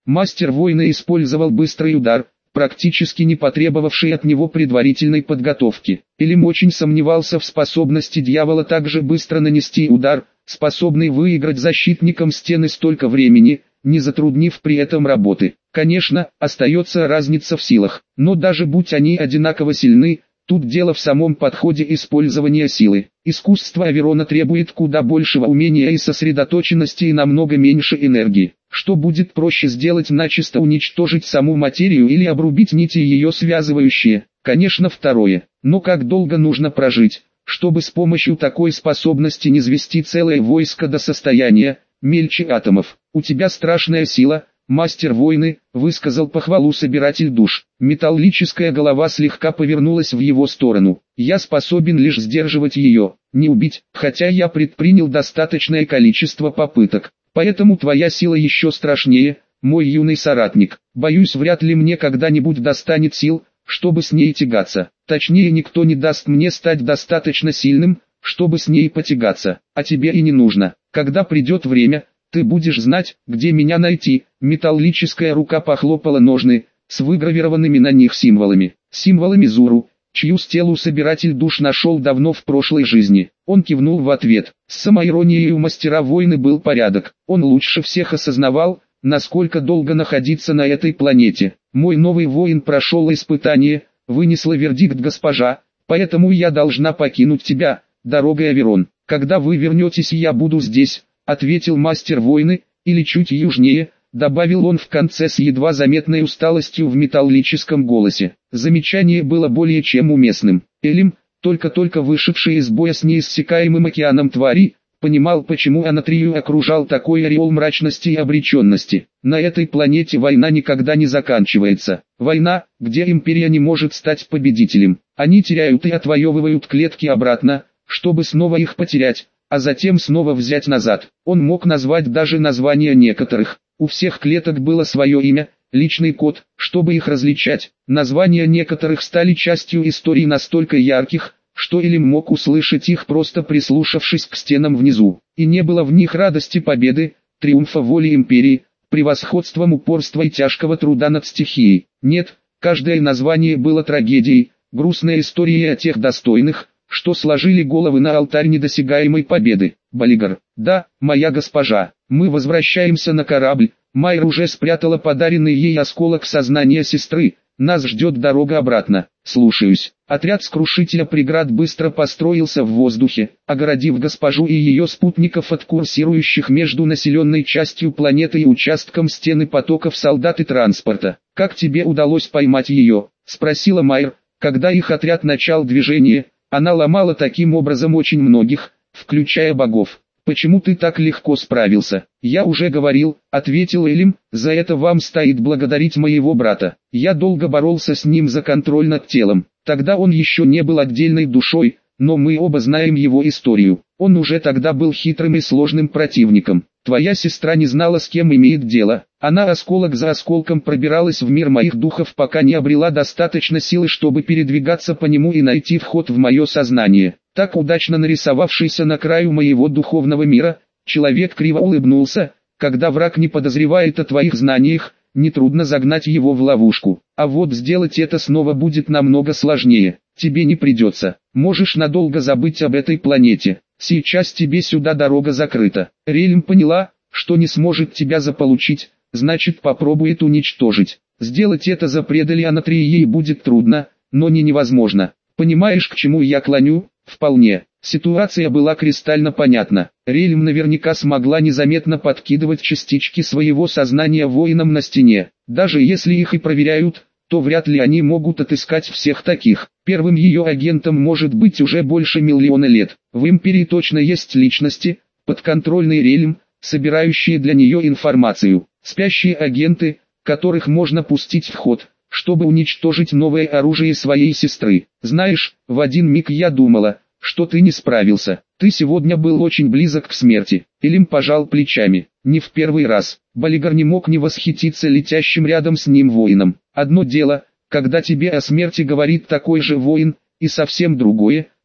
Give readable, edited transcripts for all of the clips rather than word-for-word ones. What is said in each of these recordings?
Мастер воина использовал быстрый удар, практически не потребовавший от него предварительной подготовки. Элим очень сомневался в способности дьявола так же быстро нанести удар, способный выиграть защитникам стены столько времени, не затруднив при этом работы. Конечно, остается разница в силах, но даже будь они одинаково сильны, тут дело в самом подходе использования силы. Искусство Аверона требует куда большего умения и сосредоточенности и намного меньше энергии. Что будет проще сделать, начисто уничтожить саму материю или обрубить нити ее связывающие? Конечно, второе. Но как долго нужно прожить, чтобы с помощью такой способности низвести целое войско до состояния мельче атомов? У тебя страшная сила, мастер войны, высказал похвалу собиратель душ. Металлическая голова слегка повернулась в его сторону. Я способен лишь сдерживать ее, не убить, хотя я предпринял достаточное количество попыток. Поэтому твоя сила еще страшнее, мой юный соратник. Боюсь, вряд ли мне когда-нибудь достанет сил, чтобы с ней тягаться. Точнее, никто не даст мне стать достаточно сильным, чтобы с ней потягаться. А тебе и не нужно. Когда придет время, ты будешь знать, где меня найти. Металлическая рука похлопала ножны, с выгравированными на них символами. Символами Зуру, чью стелу собиратель душ нашел давно в прошлой жизни. Он кивнул в ответ. С самоиронией у мастера войны был порядок. Он лучше всех осознавал, насколько долго находиться на этой планете. Мой новый воин прошел испытание, вынесла вердикт госпожа, поэтому я должна покинуть тебя, дорогой Аверон. Когда вы вернетесь, я буду здесь, ответил мастер войны, или чуть южнее, добавил он в конце с едва заметной усталостью в металлическом голосе. Замечание было более чем уместным. Элим, только-только вышедший из боя с неиссякаемым океаном тварей, понимал, почему Анатрию окружал такой ореол мрачности и обреченности. На этой планете война никогда не заканчивается. Война, где империя не может стать победителем. Они теряют и отвоевывают клетки обратно, чтобы снова их потерять, а затем снова взять назад. Он мог назвать даже названия некоторых. У всех клеток было свое имя, личный код, чтобы их различать. Названия некоторых стали частью истории настолько ярких, что Элим мог услышать их, просто прислушавшись к стенам внизу. И не было в них радости победы, триумфа воли империи, превосходством упорства и тяжкого труда над стихией. Нет, каждое название было трагедией, грустной историей о тех достойных, что сложили головы на алтарь недосягаемой победы. Балигар: да, моя госпожа, мы возвращаемся на корабль. Майр уже спрятала подаренный ей осколок сознания сестры. Нас ждет дорога обратно. Слушаюсь. Отряд скрушителя преград быстро построился в воздухе, огородив госпожу и ее спутников от курсирующих между населенной частью планеты и участком стены потоков солдат и транспорта. «Как тебе удалось поймать ее?» — спросила Майр, когда их отряд начал движение. Она ломала таким образом очень многих, включая богов. «Почему ты так легко справился?» «Я уже говорил», — ответил Элим, — «за это вам стоит благодарить моего брата. Я долго боролся с ним за контроль над телом. Тогда он еще не был отдельной душой, но мы оба знаем его историю. Он уже тогда был хитрым и сложным противником. Твоя сестра не знала, с кем имеет дело. Она осколок за осколком пробиралась в мир моих духов, пока не обрела достаточно силы, чтобы передвигаться по нему и найти вход в мое сознание. Так удачно нарисовавшийся на краю моего духовного мира, человек криво улыбнулся. Когда враг не подозревает о твоих знаниях, нетрудно загнать его в ловушку. А вот сделать это снова будет намного сложнее. Тебе не придется. Можешь надолго забыть об этой планете. Сейчас тебе сюда дорога закрыта. Рельм поняла, что не сможет тебя заполучить, значит попробует уничтожить. Сделать это за предали Анатрии ей будет трудно, но не невозможно. Понимаешь, к чему я клоню? Вполне. Ситуация была кристально понятна. Рельм наверняка смогла незаметно подкидывать частички своего сознания воинам на стене. Даже если их и проверяют, то вряд ли они могут отыскать всех таких. Первым ее агентом может быть уже больше миллиона лет. В империи точно есть личности, подконтрольные Рельм, собирающие для нее информацию. Спящие агенты, которых можно пустить в ход, чтобы уничтожить новое оружие своей сестры. Знаешь, в один миг я думала, что ты не справился. Ты сегодня был очень близок к смерти. Элим пожал плечами. Не в первый раз. Балигар не мог не восхититься летящим рядом с ним воином. Одно дело, когда тебе о смерти говорит такой же воин, и совсем другое,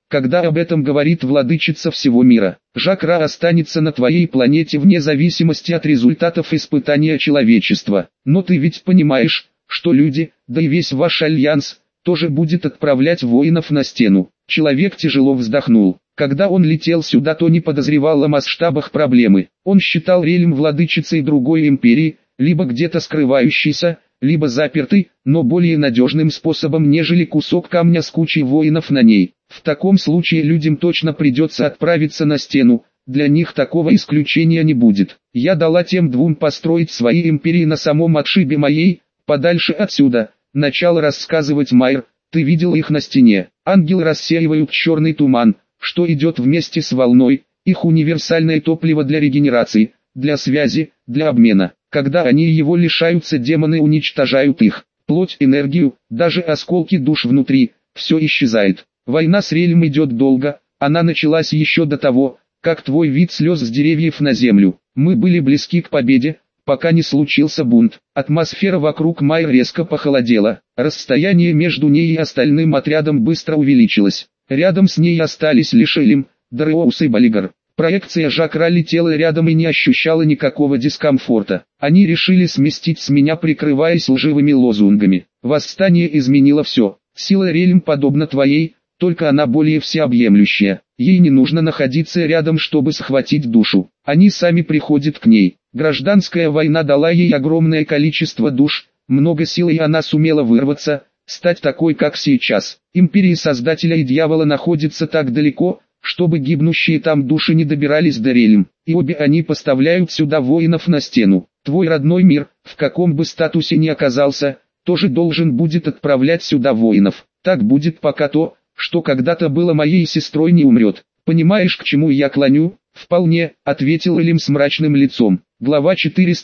когда об этом говорит владычица всего мира. Жак-Ра останется на твоей планете вне зависимости от результатов испытания человечества. Но ты ведь понимаешь, что люди, да и весь ваш альянс, тоже будет отправлять воинов на стену. Человек тяжело вздохнул. Когда он летел сюда, то не подозревал о масштабах проблемы. Он считал Рельм владычицей другой империи, либо где-то скрывающейся, либо запертый, но более надежным способом, нежели кусок камня с кучей воинов на ней. В таком случае людям точно придется отправиться на стену, для них такого исключения не будет. Я дала тем двум построить свои империи на самом отшибе моей, подальше отсюда. Начал рассказывать Майер. Ты видел их на стене. Ангелы рассеивают черный туман, что идет вместе с волной, их универсальное топливо для регенерации, для связи, для обмена. Когда они его лишаются, демоны уничтожают их. Плоть, энергию, даже осколки душ внутри, все исчезает. Война с Рельм идет долго, она началась еще до того, как твой вид слез с деревьев на землю. Мы были близки к победе, пока не случился бунт. Атмосфера вокруг Майер резко похолодела. Расстояние между ней и остальным отрядом быстро увеличилось. Рядом с ней остались лишь Элим, Дареоус и Балигар. Проекция Жак-Ра летела рядом и не ощущала никакого дискомфорта. Они решили сместить с меня, прикрываясь лживыми лозунгами. Восстание изменило все. Сила Рельм подобна твоей, только она более всеобъемлющая. Ей не нужно находиться рядом, чтобы схватить душу. Они сами приходят к ней. Гражданская война дала ей огромное количество душ, много сил, и она сумела вырваться, стать такой, как сейчас. Империи Создателя и Дьявола находятся так далеко, чтобы гибнущие там души не добирались до Рельм, и обе они поставляют сюда воинов на стену. Твой родной мир, в каком бы статусе ни оказался, тоже должен будет отправлять сюда воинов. Так будет, пока то, что когда-то было моей сестрой, не умрет. Понимаешь, к чему я клоню? Вполне, ответил Элим с мрачным лицом. Глава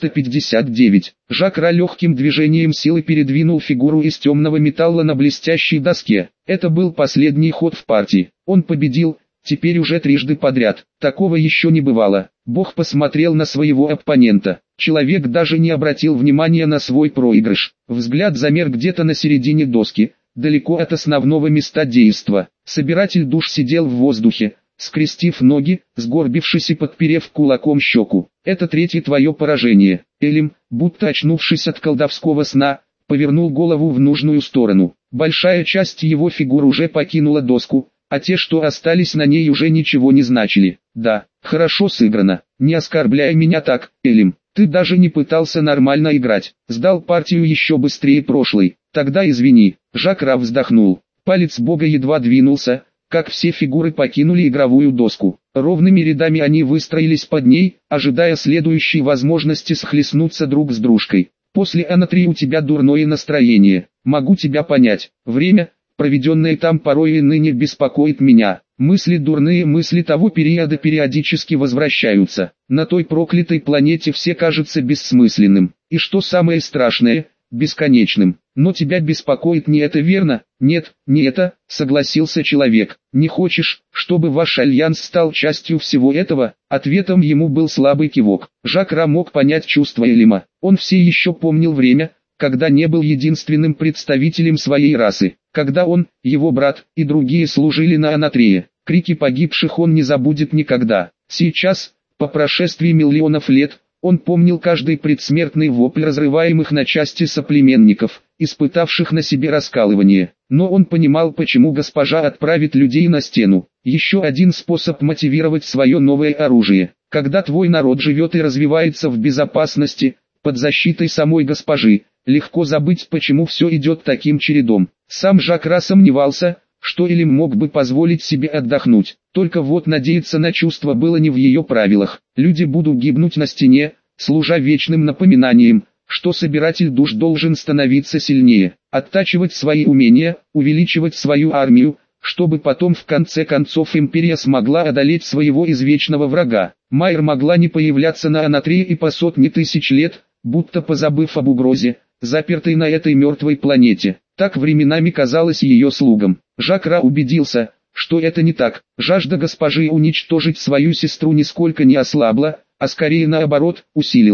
459. Жак-Ра легким движением силы передвинул фигуру из темного металла на блестящей доске. Это был последний ход в партии. Он победил, теперь уже трижды подряд. Такого еще не бывало. Бог посмотрел на своего оппонента. Человек даже не обратил внимания на свой проигрыш. Взгляд замер где-то на середине доски, далеко от основного места действа. Собиратель душ сидел в воздухе, скрестив ноги, сгорбившись и подперев кулаком щеку. Это третье твое поражение. Элим, будто очнувшись от колдовского сна, повернул голову в нужную сторону. Большая часть его фигур уже покинула доску, а те, что остались на ней, уже ничего не значили. Да, хорошо сыграно. Не оскорбляй меня так, Элим. Ты даже не пытался нормально играть. Сдал партию еще быстрее прошлой. Тогда извини. Жак-Ра вздохнул. Палец бога едва двинулся, как все фигуры покинули игровую доску. Ровными рядами они выстроились под ней, ожидая следующей возможности схлестнуться друг с дружкой. После Анатри у тебя дурное настроение. Могу тебя понять. Время, проведенное там, порой и ныне беспокоит меня. Мысли, дурные мысли того периода периодически возвращаются. На той проклятой планете все кажется бессмысленным. И что самое страшное, бесконечным. Но тебя беспокоит не это, верно? Нет, не это, согласился человек. Не хочешь, чтобы ваш альянс стал частью всего этого? Ответом ему был слабый кивок. Жак-Ра мог понять чувства Элима. Он все еще помнил время, когда не был единственным представителем своей расы. Когда он, его брат и другие служили на Анатрее. Крики погибших он не забудет никогда. Сейчас, по прошествии миллионов лет, он помнил каждый предсмертный вопль разрываемых на части соплеменников, испытавших на себе раскалывание. Но он понимал, почему госпожа отправит людей на стену. Еще один способ мотивировать свое новое оружие. Когда твой народ живет и развивается в безопасности, под защитой самой госпожи, легко забыть, почему все идет таким чередом. Сам Жак-Ра сомневался, что Элим мог бы позволить себе отдохнуть. Только вот надеяться на чувства было не в ее правилах. Люди будут гибнуть на стене, служа вечным напоминанием, что собиратель душ должен становиться сильнее, оттачивать свои умения, увеличивать свою армию, чтобы потом в конце концов империя смогла одолеть своего извечного врага. Майер могла не появляться на Анатрее и по сотни тысяч лет, будто позабыв об угрозе, запертой на этой мертвой планете. Так временами казалось ее слугам. Жак-Ра убедился, что это не так. Жажда госпожи уничтожить свою сестру нисколько не ослабла, а скорее наоборот, усилилась.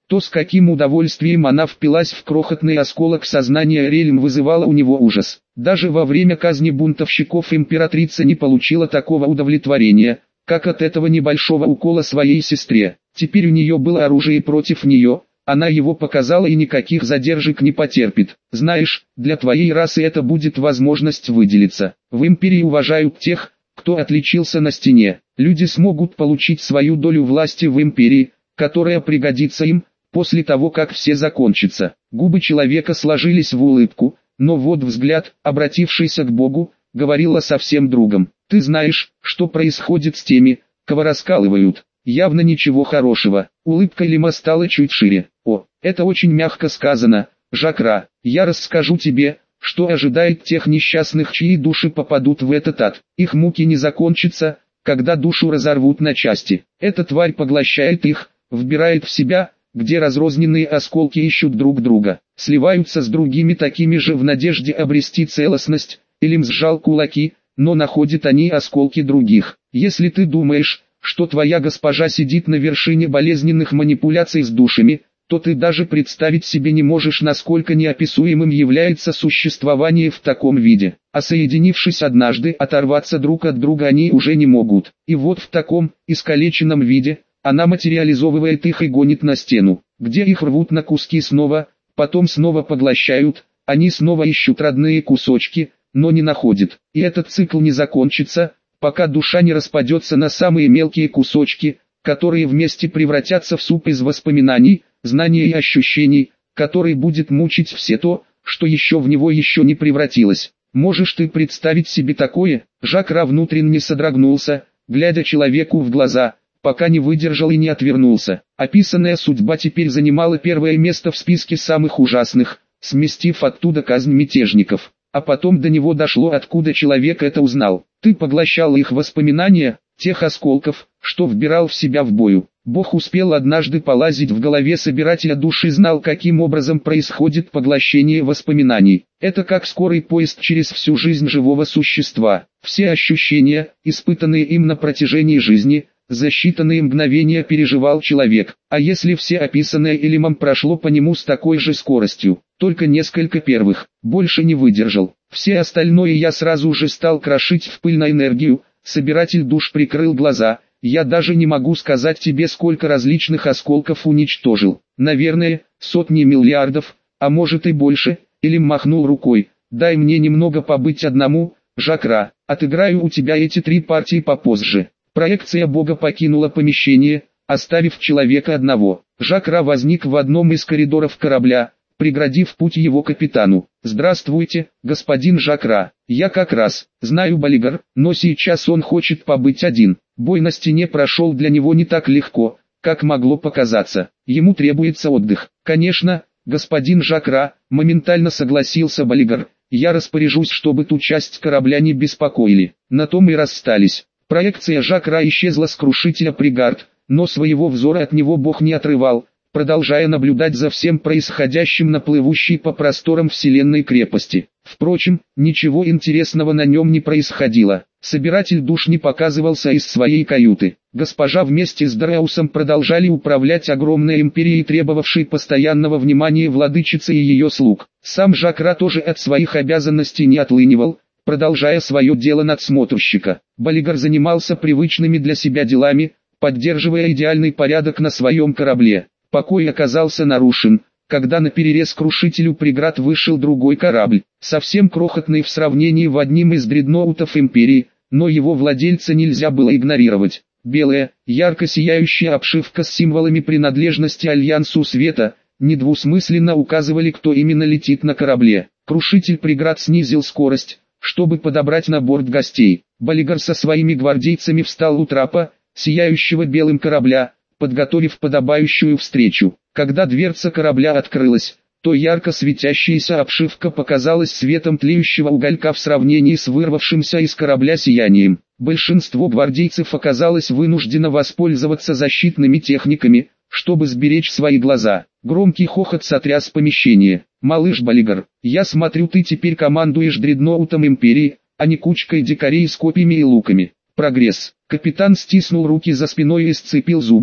То, с каким удовольствием она впилась в крохотный осколок сознания Рельм, вызывало у него ужас. Даже во время казни бунтовщиков императрица не получила такого удовлетворения, как от этого небольшого укола своей сестре. Теперь у нее было оружие против нее, она его показала и никаких задержек не потерпит. Знаешь, для твоей расы это будет возможность выделиться. В империи уважают тех, кто отличился на стене. Люди смогут получить свою долю власти в империи, которая пригодится им, после того как все закончится. Губы человека сложились в улыбку, но вот взгляд, обратившийся к Богу, говорил о совсем другом. Ты знаешь, что происходит с теми, кого раскалывают. Явно ничего хорошего. Улыбка Элима стала чуть шире. О, это очень мягко сказано, Жакра. Я расскажу тебе, что ожидает тех несчастных, чьи души попадут в этот ад. Их муки не закончатся, когда душу разорвут на части. Эта тварь поглощает их, вбирает в себя, где разрозненные осколки ищут друг друга, сливаются с другими такими же в надежде обрести целостность. Элим сжал кулаки, но находят они осколки других. Если ты думаешь, что твоя госпожа сидит на вершине болезненных манипуляций с душами, то ты даже представить себе не можешь, насколько неописуемым является существование в таком виде. А соединившись однажды, оторваться друг от друга они уже не могут. И вот в таком, искалеченном виде, она материализовывает их и гонит на стену, где их рвут на куски снова, потом снова поглощают, они снова ищут родные кусочки, но не находят. И этот цикл не закончится, пока душа не распадется на самые мелкие кусочки, которые вместе превратятся в суп из воспоминаний, знаний и ощущений, который будет мучить все то, что еще в него еще не превратилось. Можешь ты представить себе такое? Жакра внутренне содрогнулся, глядя человеку в глаза, пока не выдержал и не отвернулся. Описанная судьба теперь занимала первое место в списке самых ужасных, сместив оттуда казнь мятежников. А потом до него дошло, откуда человек это узнал. Ты поглощал их воспоминания, тех осколков, что вбирал в себя в бою. Бог успел однажды полазить в голове собирателя душ и знал, каким образом происходит поглощение воспоминаний. Это как скорый поезд через всю жизнь живого существа. Все ощущения, испытанные им на протяжении жизни, за считанные мгновения переживал человек. А если все описанное Элимом прошло по нему с такой же скоростью, только несколько первых, больше не выдержал. Все остальное я сразу же стал крошить в пыль на энергию. Собиратель душ прикрыл глаза. Я даже не могу сказать тебе, сколько различных осколков уничтожил. Наверное, сотни миллиардов, а может и больше. Элим махнул рукой. Дай мне немного побыть одному, Жакра. Отыграю у тебя эти 3 партии попозже. Проекция Бога покинула помещение, оставив человека одного. Жакра возник в одном из коридоров корабля, преградив путь его капитану. «Здравствуйте, господин Жакра. Я как раз знаю Балигар, но сейчас он хочет побыть один». Бой на стене прошел для него не так легко, как могло показаться. Ему требуется отдых. «Конечно, господин Жакра», моментально согласился Балигар. «Я распоряжусь, чтобы ту часть корабля не беспокоили». На том и расстались. Проекция Жакра исчезла с крушителя Пригард, но своего взора от него Бог не отрывал, продолжая наблюдать за всем происходящим на плывущей по просторам вселенной крепости. Впрочем, ничего интересного на нем не происходило. Собиратель душ не показывался из своей каюты. Госпожа вместе с Дреусом продолжали управлять огромной империей, требовавшей постоянного внимания владычицы и ее слуг. Сам Жакра тоже от своих обязанностей не отлынивал, продолжая свое дело надсмотрщика. Балигар занимался привычными для себя делами, поддерживая идеальный порядок на своем корабле. Покой оказался нарушен, когда на перерез крушителю Преград вышел другой корабль, совсем крохотный в сравнении в одним из дредноутов Империи, но его владельца нельзя было игнорировать. Белая, ярко сияющая обшивка с символами принадлежности Альянсу Света, недвусмысленно указывали, кто именно летит на корабле. Крушитель Преград снизил скорость, чтобы подобрать на борт гостей. Балигар со своими гвардейцами встал у трапа, сияющего белым корабля, подготовив подобающую встречу. Когда дверца корабля открылась, то ярко светящаяся обшивка показалась светом тлеющего уголька в сравнении с вырвавшимся из корабля сиянием. Большинство гвардейцев оказалось вынуждено воспользоваться защитными техниками, чтобы сберечь свои глаза. Громкий хохот сотряс помещение. «Малыш Балигар, я смотрю, ты теперь командуешь дредноутом Империи, а не кучкой дикарей с копьями и луками. Прогресс». Капитан стиснул руки за спиной и сцепил зубы,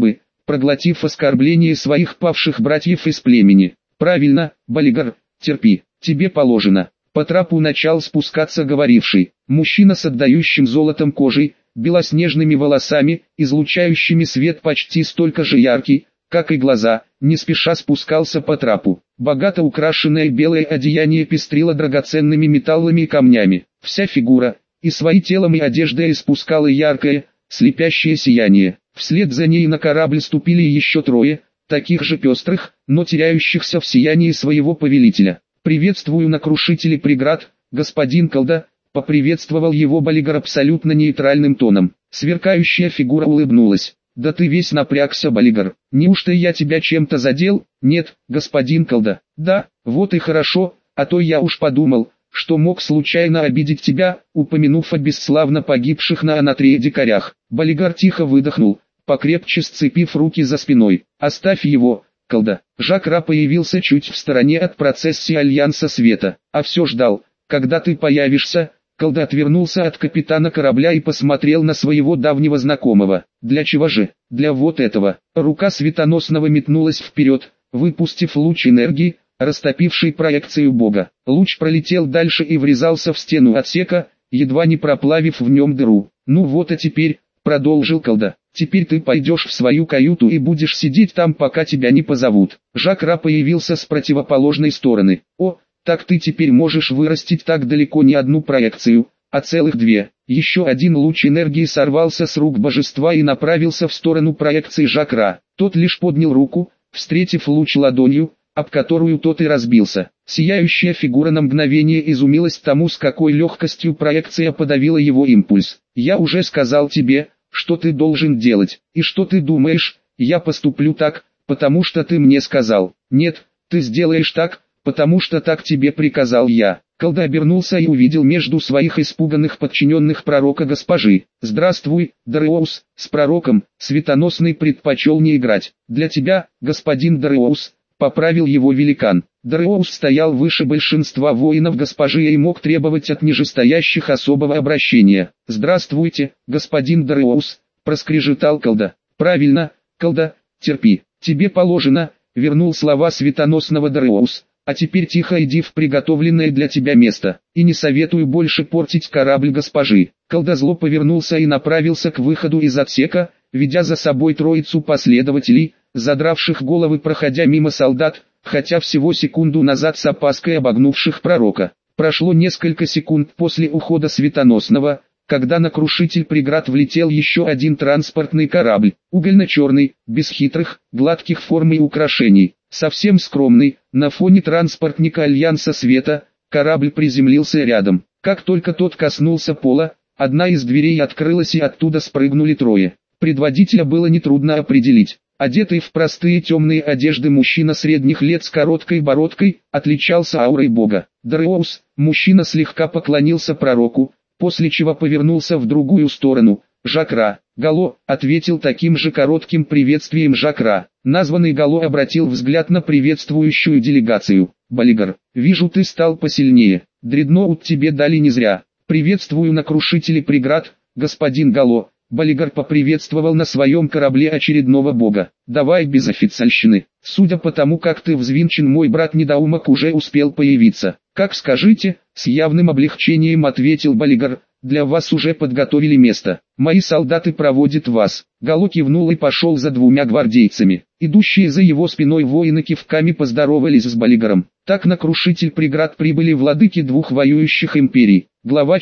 проглотив оскорбление своих павших братьев из племени. «Правильно, Балигар, терпи, тебе положено». По трапу начал спускаться говоривший, мужчина с отдающим золотом кожей, белоснежными волосами, излучающими свет почти столько же яркий, как и глаза, не спеша спускался по трапу. Богато украшенное белое одеяние пестрило драгоценными металлами и камнями. Вся фигура, и своим телом и одеждой испускала яркое, слепящее сияние. Вслед за ней на корабль ступили еще трое, таких же пестрых, но теряющихся в сиянии своего повелителя. «Приветствую на крушителе преград, господин колда», — поприветствовал его Балигар абсолютно нейтральным тоном. Сверкающая фигура улыбнулась. «Да ты весь напрягся, Балигар. Неужто я тебя чем-то задел?» «Нет, господин колда». «Да, вот и хорошо, а то я уж подумал, что мог случайно обидеть тебя, упомянув о бесславно погибших на Анатрее дикарях». Балигар тихо выдохнул, покрепче сцепив руки за спиной. «Оставь его, колда». Жак-Ра появился чуть в стороне от процессии Альянса Света. «А все ждал, когда ты появишься». Колда отвернулся от капитана корабля и посмотрел на своего давнего знакомого. «Для чего же? Для вот этого». Рука Светоносного метнулась вперед, выпустив луч энергии, растопивший проекцию бога. Луч пролетел дальше и врезался в стену отсека, едва не проплавив в нем дыру. «Ну вот а теперь», — продолжил колда, — «теперь ты пойдешь в свою каюту и будешь сидеть там, пока тебя не позовут». Жак-Ра появился с противоположной стороны. «О, так ты теперь можешь вырастить так далеко не одну проекцию, а целых две». Еще один луч энергии сорвался с рук божества и направился в сторону проекции Жак-Ра. Тот лишь поднял руку, встретив луч ладонью, об которую тот и разбился. Сияющая фигура на мгновение изумилась тому, с какой легкостью проекция подавила его импульс. «Я уже сказал тебе, что ты должен делать, и что ты думаешь, я поступлю так, потому что ты мне сказал. Нет, ты сделаешь так, потому что так тебе приказал я». Колда обернулся и увидел между своих испуганных подчиненных пророка госпожи. «Здравствуй, Дареус, с пророком, Светоносный предпочел не играть. Для тебя, господин Дареус», — поправил его великан. Дареус стоял выше большинства воинов госпожи и мог требовать от нижестоящих особого обращения. «Здравствуйте, господин Дареус», — проскрежетал колда. «Правильно, колда, терпи, тебе положено», — вернул слова Светоносного Дареус. «А теперь тихо иди в приготовленное для тебя место, и не советую больше портить корабль госпожи». Колда зло повернулся и направился к выходу из отсека, ведя за собой троицу последователей, задравших головы проходя мимо солдат, хотя всего секунду назад с опаской обогнувших пророка. Прошло несколько секунд после ухода Светоносного, когда на крушитель преград влетел еще один транспортный корабль, угольно-черный, без хитрых, гладких форм и украшений, совсем скромный, на фоне транспортника Альянса Света. Корабль приземлился рядом. Как только тот коснулся пола, одна из дверей открылась и оттуда спрыгнули трое. Предводителя было нетрудно определить. Одетый в простые темные одежды мужчина средних лет с короткой бородкой, отличался аурой бога. Дареус, мужчина слегка поклонился пророку, после чего повернулся в другую сторону. «Жак-Ра, Гало», — ответил таким же коротким приветствием Жак-Ра. Названный Гало обратил взгляд на приветствующую делегацию. «Балигар, вижу, ты стал посильнее. Дредноут тебе дали не зря. Приветствую на крушителе преград, господин Гало». Балигар поприветствовал на своем корабле очередного бога. «Давай без официальщины. Судя по тому, как ты взвинчен, мой брат-недоумок уже успел появиться». «Как скажите», — с явным облегчением ответил Балигар, — «для вас уже подготовили место. Мои солдаты проводят вас». Гало кивнул и пошел за двумя гвардейцами. Идущие за его спиной воины кивками поздоровались с Балигаром. Так на крушитель преград прибыли владыки двух воюющих империй. Глава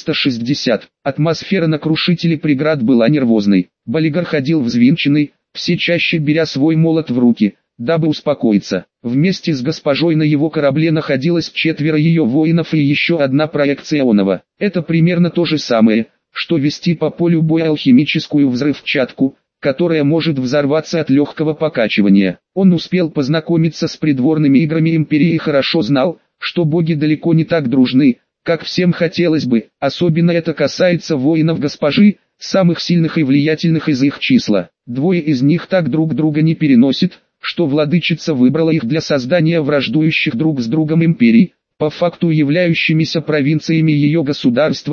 460. Атмосфера на крушителе преград была нервозной. Балигар ходил взвинченный, все чаще беря свой молот в руки, дабы успокоиться. Вместе с госпожой на его корабле находилось 4 ее воинов и еще одна проекция Онова. Это примерно то же самое, что вести по полю боя алхимическую взрывчатку, которая может взорваться от легкого покачивания. Он успел познакомиться с придворными играми империи и хорошо знал, что боги далеко не так дружны, как всем хотелось бы. Особенно это касается воинов госпожи, самых сильных и влиятельных из их числа. Двое из них так друг друга не переносят, что владычица выбрала их для создания враждующих друг с другом империй, по факту являющимися провинциями ее государства.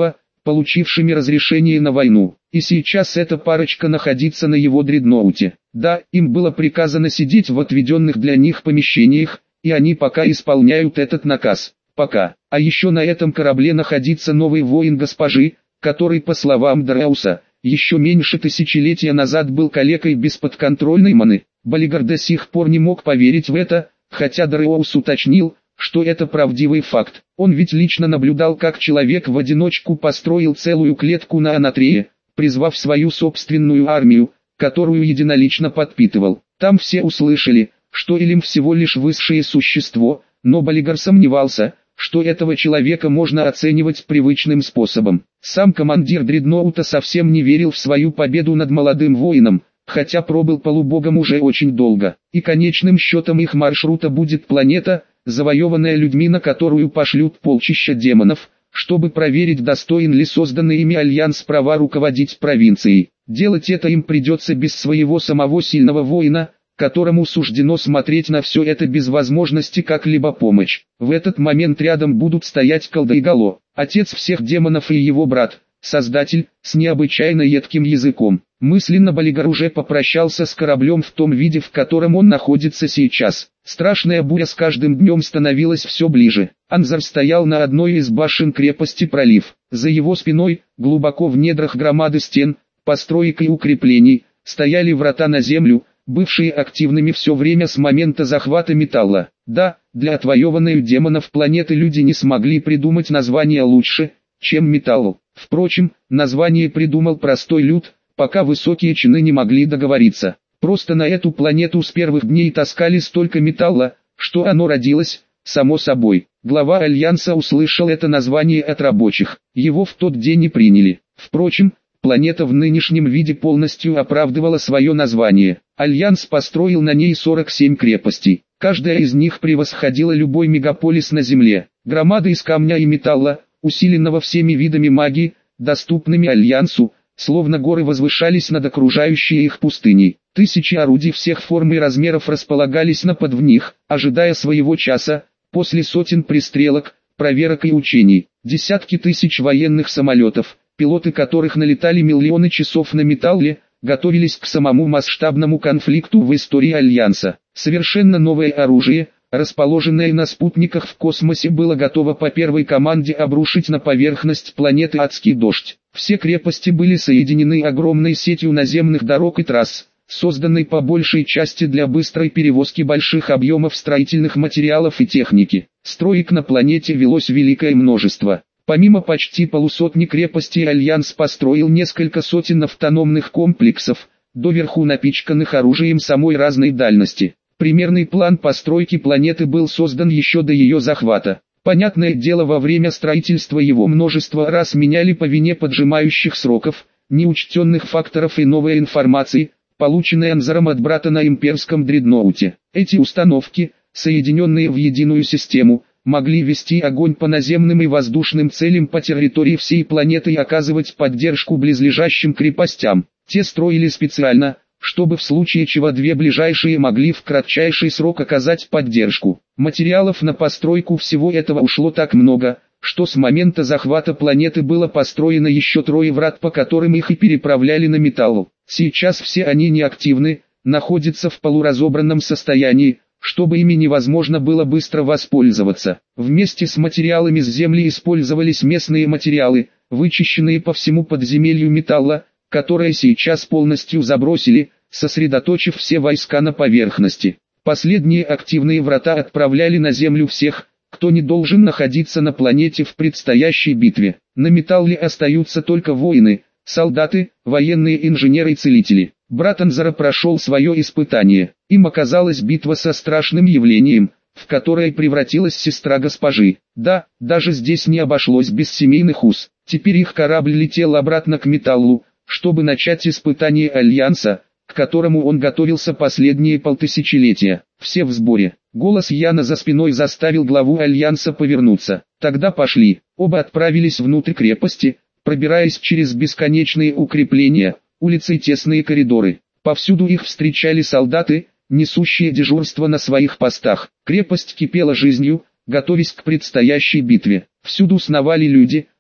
получившими разрешение на войну. И сейчас эта парочка находится на его дредноуте. Да, им было приказано сидеть в отведенных для них помещениях, и они пока исполняют этот наказ. Пока. А еще на этом корабле находится новый воин госпожи, который, по словам Драуса, еще меньше тысячелетия назад был калекой без подконтрольной маны. Балигар до сих пор не мог поверить в это, хотя Драус уточнил, что это правдивый факт. Он ведь лично наблюдал, как человек в одиночку построил целую клетку на Анатрее, призвав свою собственную армию, которую единолично подпитывал. Там все услышали, что Элим всего лишь высшее существо, но Балигар сомневался, что этого человека можно оценивать привычным способом. Сам командир дредноута совсем не верил в свою победу над молодым воином, хотя пробыл полубогом уже очень долго. И конечным счетом их маршрута будет планета, завоеванная людьми, на которую пошлют полчища демонов, чтобы проверить, достоин ли созданный ими альянс права руководить провинцией. Делать это им придется без своего самого сильного воина, которому суждено смотреть на все это без возможности как-либо помочь. В этот момент рядом будут стоять Колдайгало, отец всех демонов, и его брат, Создатель, с необычайно едким языком. Мысленно Балигар уже попрощался с кораблем в том виде, в котором он находится сейчас. Страшная буря с каждым днем становилась все ближе. Анзар стоял на одной из башен крепости Пролив. За его спиной, глубоко в недрах громады стен, построек и укреплений, стояли врата на землю, бывшие активными все время с момента захвата металла. Да, для отвоеванной демонов планеты люди не смогли придумать название лучше, чем металлу. Впрочем, название придумал простой люд, пока высокие чины не могли договориться. Просто на эту планету с первых дней таскали столько металла, что оно родилось, само собой. Глава Альянса услышал это название от рабочих. Его в тот день не приняли. Впрочем, планета в нынешнем виде полностью оправдывала свое название. Альянс построил на ней 47 крепостей. Каждая из них превосходила любой мегаполис на Земле. Громады из камня и металла, усиленного всеми видами магии, доступными Альянсу, словно горы возвышались над окружающей их пустыней. Тысячи орудий всех форм и размеров располагались напод в них, ожидая своего часа, после сотен пристрелок, проверок и учений. Десятки тысяч военных самолетов, пилоты которых налетали миллионы часов на металле, готовились к самому масштабному конфликту в истории Альянса. Совершенно новое оружие, расположенное на спутниках в космосе, было готово по первой команде обрушить на поверхность планеты адский дождь. Все крепости были соединены огромной сетью наземных дорог и трасс, созданной по большей части для быстрой перевозки больших объемов строительных материалов и техники. Строек на планете велось великое множество. Помимо почти полусотни крепостей, Альянс построил несколько сотен автономных комплексов, доверху напичканных оружием самой разной дальности. Примерный план постройки планеты был создан еще до ее захвата. Понятное дело, во время строительства его множество раз меняли по вине поджимающих сроков, неучтенных факторов и новой информации, полученной Анзаром от брата на имперском дредноуте. Эти установки, соединенные в единую систему, могли вести огонь по наземным и воздушным целям по территории всей планеты и оказывать поддержку близлежащим крепостям. Те строили специально, чтобы в случае чего две ближайшие могли в кратчайший срок оказать поддержку. Материалов на постройку всего этого ушло так много, что с момента захвата планеты было построено еще 3 врат, по которым их и переправляли на металл. Сейчас все они неактивны, находятся в полуразобранном состоянии, чтобы ими невозможно было быстро воспользоваться. Вместе с материалами с Земли использовались местные материалы, вычищенные по всему подземелью металла, которые сейчас полностью забросили, сосредоточив все войска на поверхности. Последние активные врата отправляли на Землю всех, кто не должен находиться на планете в предстоящей битве. На металле остаются только воины, солдаты, военные инженеры и целители. Брат Анзара прошел свое испытание. Им оказалась битва со страшным явлением, в которое превратилась сестра госпожи. Да, даже здесь не обошлось без семейных уз. Теперь их корабль летел обратно к металлу, чтобы начать испытание Альянса, к которому он готовился последние полтысячелетия. Все в сборе. Голос Яна за спиной заставил главу Альянса повернуться. Тогда пошли. Оба отправились внутрь крепости, пробираясь через бесконечные укрепления, улицы и тесные коридоры. Повсюду их встречали солдаты, несущие дежурство на своих постах. Крепость кипела жизнью, готовясь к предстоящей битве. Всюду сновали люди,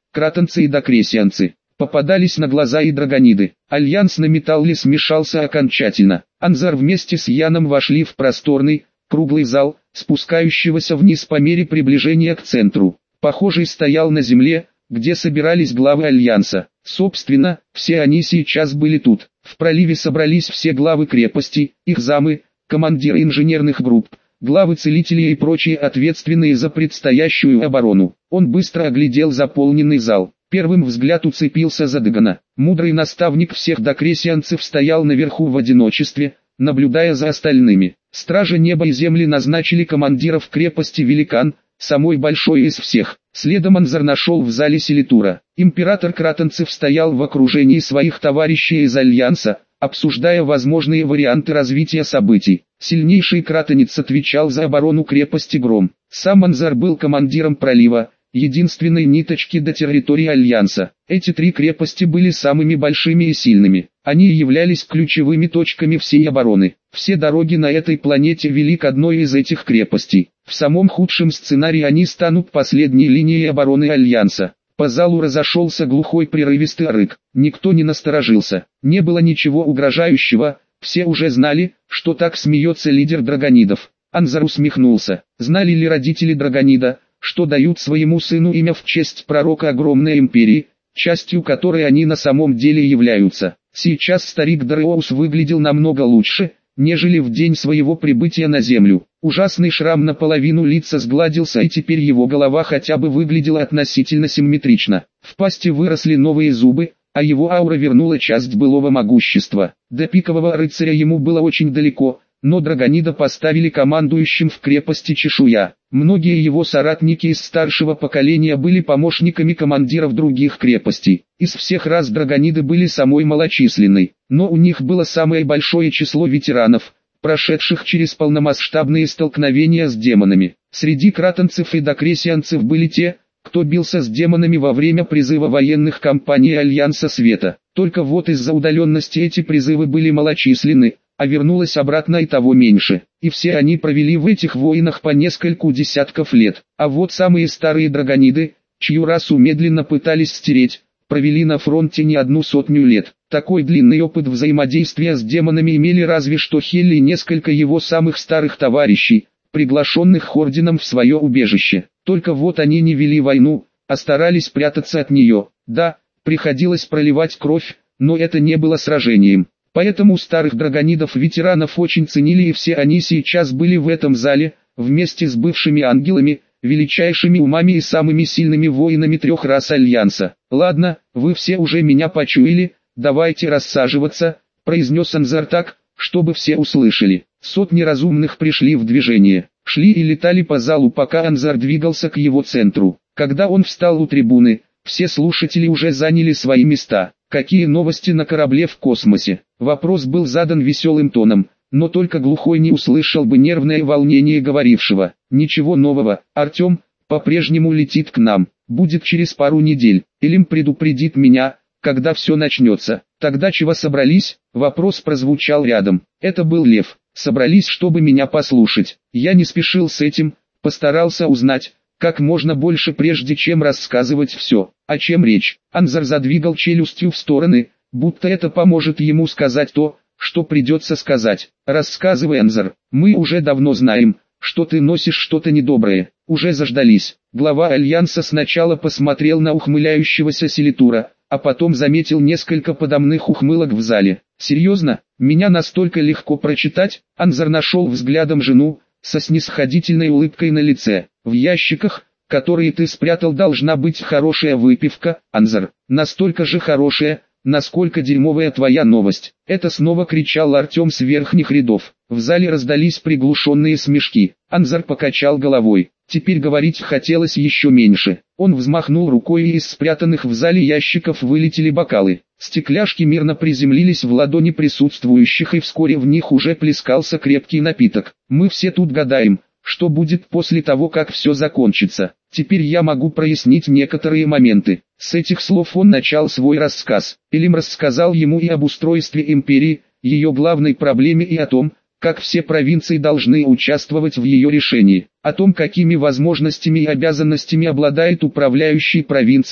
кратонцы и докресианцы. Попадались на глаза и драгониды. Альянс на Металле смешался окончательно. Анзар вместе с Яном вошли в просторный, круглый зал, спускающегося вниз по мере приближения к центру. Похожий стоял на земле, где собирались главы Альянса. Собственно, все они сейчас были тут. В проливе собрались все главы крепости, их замы, командиры инженерных групп, главы целителей и прочие ответственные за предстоящую оборону. Он быстро оглядел заполненный зал. Первым взгляд уцепился за Дагана. Мудрый наставник всех докресианцев стоял наверху в одиночестве, наблюдая за остальными. Стражи неба и земли назначили командиров крепости Великан, самой большой из всех. Следом Анзар нашел в зале Селитура. Император кратонцев стоял в окружении своих товарищей из Альянса, обсуждая возможные варианты развития событий. Сильнейший кратонец отвечал за оборону крепости Гром. Сам Анзар был командиром пролива, единственной ниточки до территории Альянса. Эти три крепости были самыми большими и сильными. Они являлись ключевыми точками всей обороны. Все дороги на этой планете вели к одной из этих крепостей. В самом худшем сценарии они станут последней линией обороны Альянса. По залу разошелся глухой прерывистый рык. Никто не насторожился. Не было ничего угрожающего. Все уже знали, что так смеется лидер драгонидов. Анзар усмехнулся. Знали ли родители драгонида, что дают своему сыну имя в честь пророка огромной империи, частью которой они на самом деле являются? Сейчас старик Дареус выглядел намного лучше, нежели в день своего прибытия на землю. Ужасный шрам наполовину лица сгладился, и теперь его голова хотя бы выглядела относительно симметрично. В пасти выросли новые зубы, а его аура вернула часть былого могущества. До пикового рыцаря ему было очень далеко, но драгонида поставили командующим в крепости Чешуя. Многие его соратники из старшего поколения были помощниками командиров других крепостей. Из всех рас драгониды были самой малочисленной, но у них было самое большое число ветеранов, прошедших через полномасштабные столкновения с демонами. Среди кратонцев и докресианцев были те, кто бился с демонами во время призыва военных кампаний Альянса Света. Только вот из-за удаленности эти призывы были малочисленны, а вернулось обратно и того меньше. И все они провели в этих войнах по нескольку десятков лет. А вот самые старые драгониды, чью расу медленно пытались стереть, провели на фронте не 100 лет. Такой длинный опыт взаимодействия с демонами имели разве что Хелли и несколько его самых старых товарищей, приглашенных орденом в свое убежище. Только вот они не вели войну, а старались прятаться от нее. Да, приходилось проливать кровь, но это не было сражением. Поэтому старых драгонидов-ветеранов очень ценили, и все они сейчас были в этом зале, вместе с бывшими ангелами, величайшими умами и самыми сильными воинами трех рас Альянса. «Ладно, вы все уже меня почуяли, давайте рассаживаться», — произнес Анзар так, чтобы все услышали. Сотни разумных пришли в движение, шли и летали по залу, пока Анзар двигался к его центру. Когда он встал у трибуны, все слушатели уже заняли свои места. Какие новости на корабле в космосе? Вопрос был задан веселым тоном, но только глухой не услышал бы нервное волнение говорившего. Ничего нового, Артем по-прежнему летит к нам, будет через пару недель. Элим предупредит меня, когда все начнется. Тогда чего собрались? Вопрос прозвучал рядом. Это был Лев. Собрались, чтобы меня послушать. Я не спешил с этим, постарался узнать как можно больше, прежде чем рассказывать все. О чем речь? Анзар задвигал челюстью в стороны, будто это поможет ему сказать то, что придется сказать. Рассказывай, Анзар. Мы уже давно знаем, что ты носишь что-то недоброе. Уже заждались. Глава Альянса сначала посмотрел на ухмыляющегося Селитура, а потом заметил несколько подобных ухмылок в зале. Серьезно? Меня настолько легко прочитать? Анзар нашел взглядом жену, со снисходительной улыбкой на лице. В ящиках, которые ты спрятал, должна быть хорошая выпивка, Анзар. Настолько же хорошая, насколько дерьмовая твоя новость. Это снова кричал Артем с верхних рядов. В зале раздались приглушенные смешки. Анзар покачал головой. Теперь говорить хотелось еще меньше. Он взмахнул рукой, и из спрятанных в зале ящиков вылетели бокалы. Стекляшки мирно приземлились в ладони присутствующих, и вскоре в них уже плескался крепкий напиток. Мы все тут гадаем, что будет после того, как все закончится. Теперь я могу прояснить некоторые моменты. С этих слов он начал свой рассказ. Элим рассказал ему и об устройстве империи, ее главной проблеме, и о том, как все провинции должны участвовать в ее решении, о том, какими возможностями и обязанностями обладает управляющий провинцией,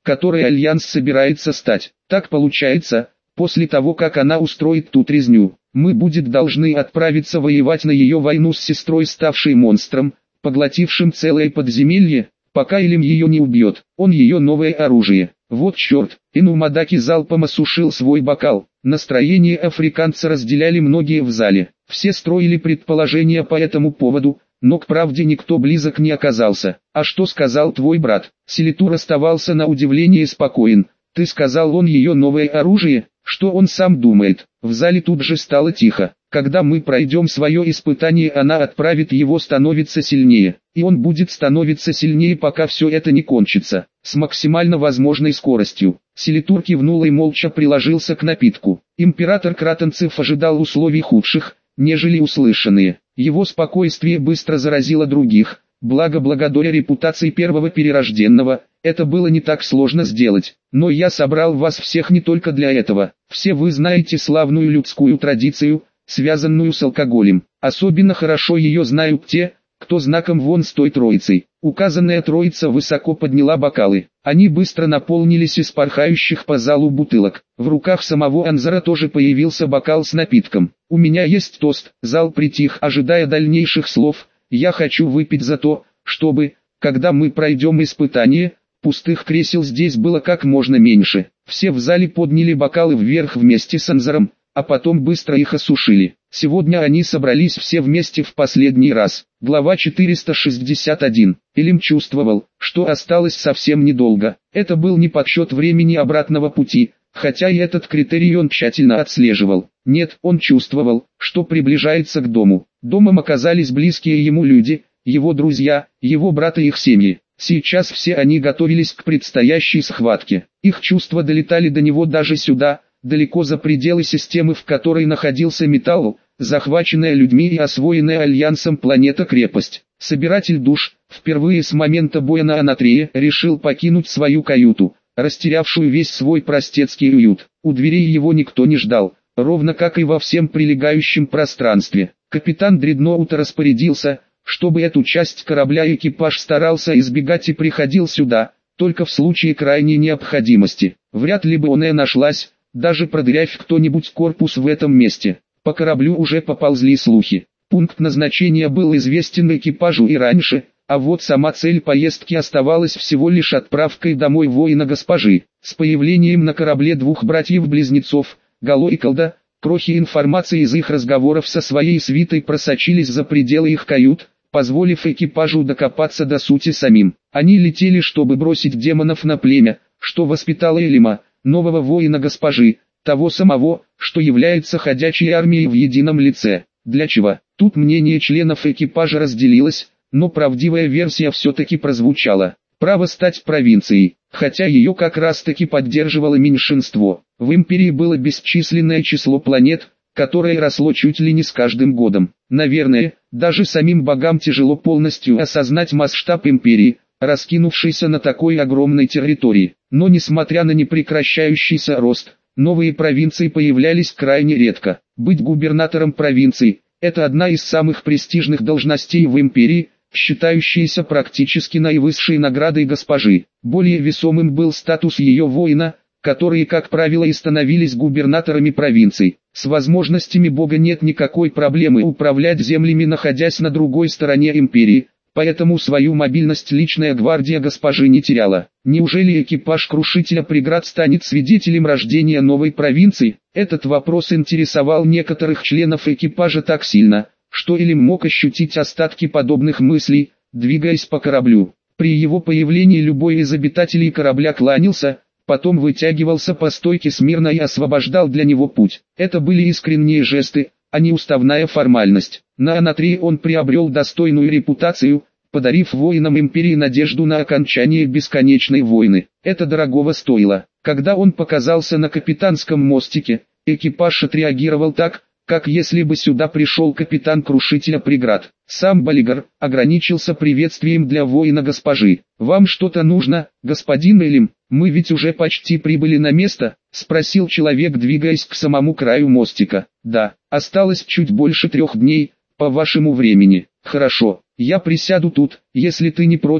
которой Альянс собирается стать. Так получается, после того как она устроит тут резню, мы должны отправиться воевать на ее войну с сестрой, ставшей монстром, поглотившим целое подземелье, пока Илим ее не убьет. Он ее новое оружие. Вот черт. Ину Мадаки залпом осушил свой бокал. Настроение африканца разделяли многие в зале. Все строили предположения по этому поводу, но к правде никто близок не оказался. «А что сказал твой брат?» Селитур оставался на удивление спокоен. «Ты сказал, он ее новое оружие? Что он сам думает?» В зале тут же стало тихо. «Когда мы пройдем свое испытание, она отправит его становиться сильнее. И он будет становиться сильнее, пока все это не кончится, с максимально возможной скоростью». Селитур кивнул и молча приложился к напитку. Император Кратенцев ожидал условий худших, нежели услышанные. Его спокойствие быстро заразило других, благо благодаря репутации первого перерожденного, это было не так сложно сделать. Но я собрал вас всех не только для этого. Все вы знаете славную людскую традицию, связанную с алкоголем. Особенно хорошо ее знают те, кто знаком вон с той троицей. Указанная троица высоко подняла бокалы. Они быстро наполнились из порхающих по залу бутылок. В руках самого Анзара тоже появился бокал с напитком. «У меня есть тост». Зал притих, ожидая дальнейших слов. «Я хочу выпить за то, чтобы, когда мы пройдем испытание, пустых кресел здесь было как можно меньше». Все в зале подняли бокалы вверх вместе с Анзаром, а потом быстро их осушили. Сегодня они собрались все вместе в последний раз. Глава 461. Илим чувствовал, что осталось совсем недолго. Это был не подсчет времени обратного пути, хотя и этот критерий он тщательно отслеживал. Нет, он чувствовал, что приближается к дому. Домом оказались близкие ему люди, его друзья, его брат и их семьи. Сейчас все они готовились к предстоящей схватке. Их чувства долетали до него даже сюда, далеко за пределы системы, в которой находился Металл, захваченная людьми и освоенная Альянсом планета-крепость. Собиратель душ, впервые с момента боя на Анатрее, решил покинуть свою каюту, растерявшую весь свой простецкий уют. У дверей его никто не ждал, ровно как и во всем прилегающем пространстве. Капитан Дредноута распорядился, чтобы эту часть корабля экипаж старался избегать и приходил сюда, только в случае крайней необходимости. Вряд ли бы она нашлась, даже продырявь кто-нибудь корпус в этом месте. По кораблю уже поползли слухи. Пункт назначения был известен экипажу и раньше, а вот сама цель поездки оставалась всего лишь отправкой домой воина госпожи. С появлением на корабле двух братьев-близнецов, Гало и Колда, крохи информации из их разговоров со своей свитой просочились за пределы их кают, позволив экипажу докопаться до сути самим. Они летели, чтобы бросить демонов на племя, что воспитало Элима, нового воина госпожи, того самого, что является ходячей армией в едином лице. Для чего? Тут мнение членов экипажа разделилось, но правдивая версия все-таки прозвучала. Право стать провинцией, хотя ее как раз-таки поддерживало меньшинство. В империи было бесчисленное число планет, которое росло чуть ли не с каждым годом. Наверное, даже самим богам тяжело полностью осознать масштаб империи, раскинувшейся на такой огромной территории. Но несмотря на непрекращающийся рост, новые провинции появлялись крайне редко. Быть губернатором провинции – это одна из самых престижных должностей в империи, считающаяся практически наивысшей наградой госпожи. Более весомым был статус ее воина, которые, как правило, и становились губернаторами провинций. С возможностями бога нет никакой проблемы управлять землями, находясь на другой стороне империи, поэтому свою мобильность личная гвардия госпожи не теряла. Неужели экипаж Крушителя Преград станет свидетелем рождения новой провинции? Этот вопрос интересовал некоторых членов экипажа так сильно, что Элим мог ощутить остатки подобных мыслей, двигаясь по кораблю. При его появлении любой из обитателей корабля кланялся, потом вытягивался по стойке смирно и освобождал для него путь. Это были искренние жесты, а не уставная формальность. На Анатрии он приобрел достойную репутацию, подарив воинам империи надежду на окончание бесконечной войны. Это дорогого стоило. Когда он показался на капитанском мостике, экипаж отреагировал так, как если бы сюда пришел капитан Крушителя Преград. Сам Балигар ограничился приветствием для воина госпожи. «Вам что-то нужно, господин Элим? Мы ведь уже почти прибыли на место?» — спросил человек, двигаясь к самому краю мостика. «Да, осталось чуть больше 3 дней, по вашему времени». «Хорошо, я присяду тут, если ты не против»,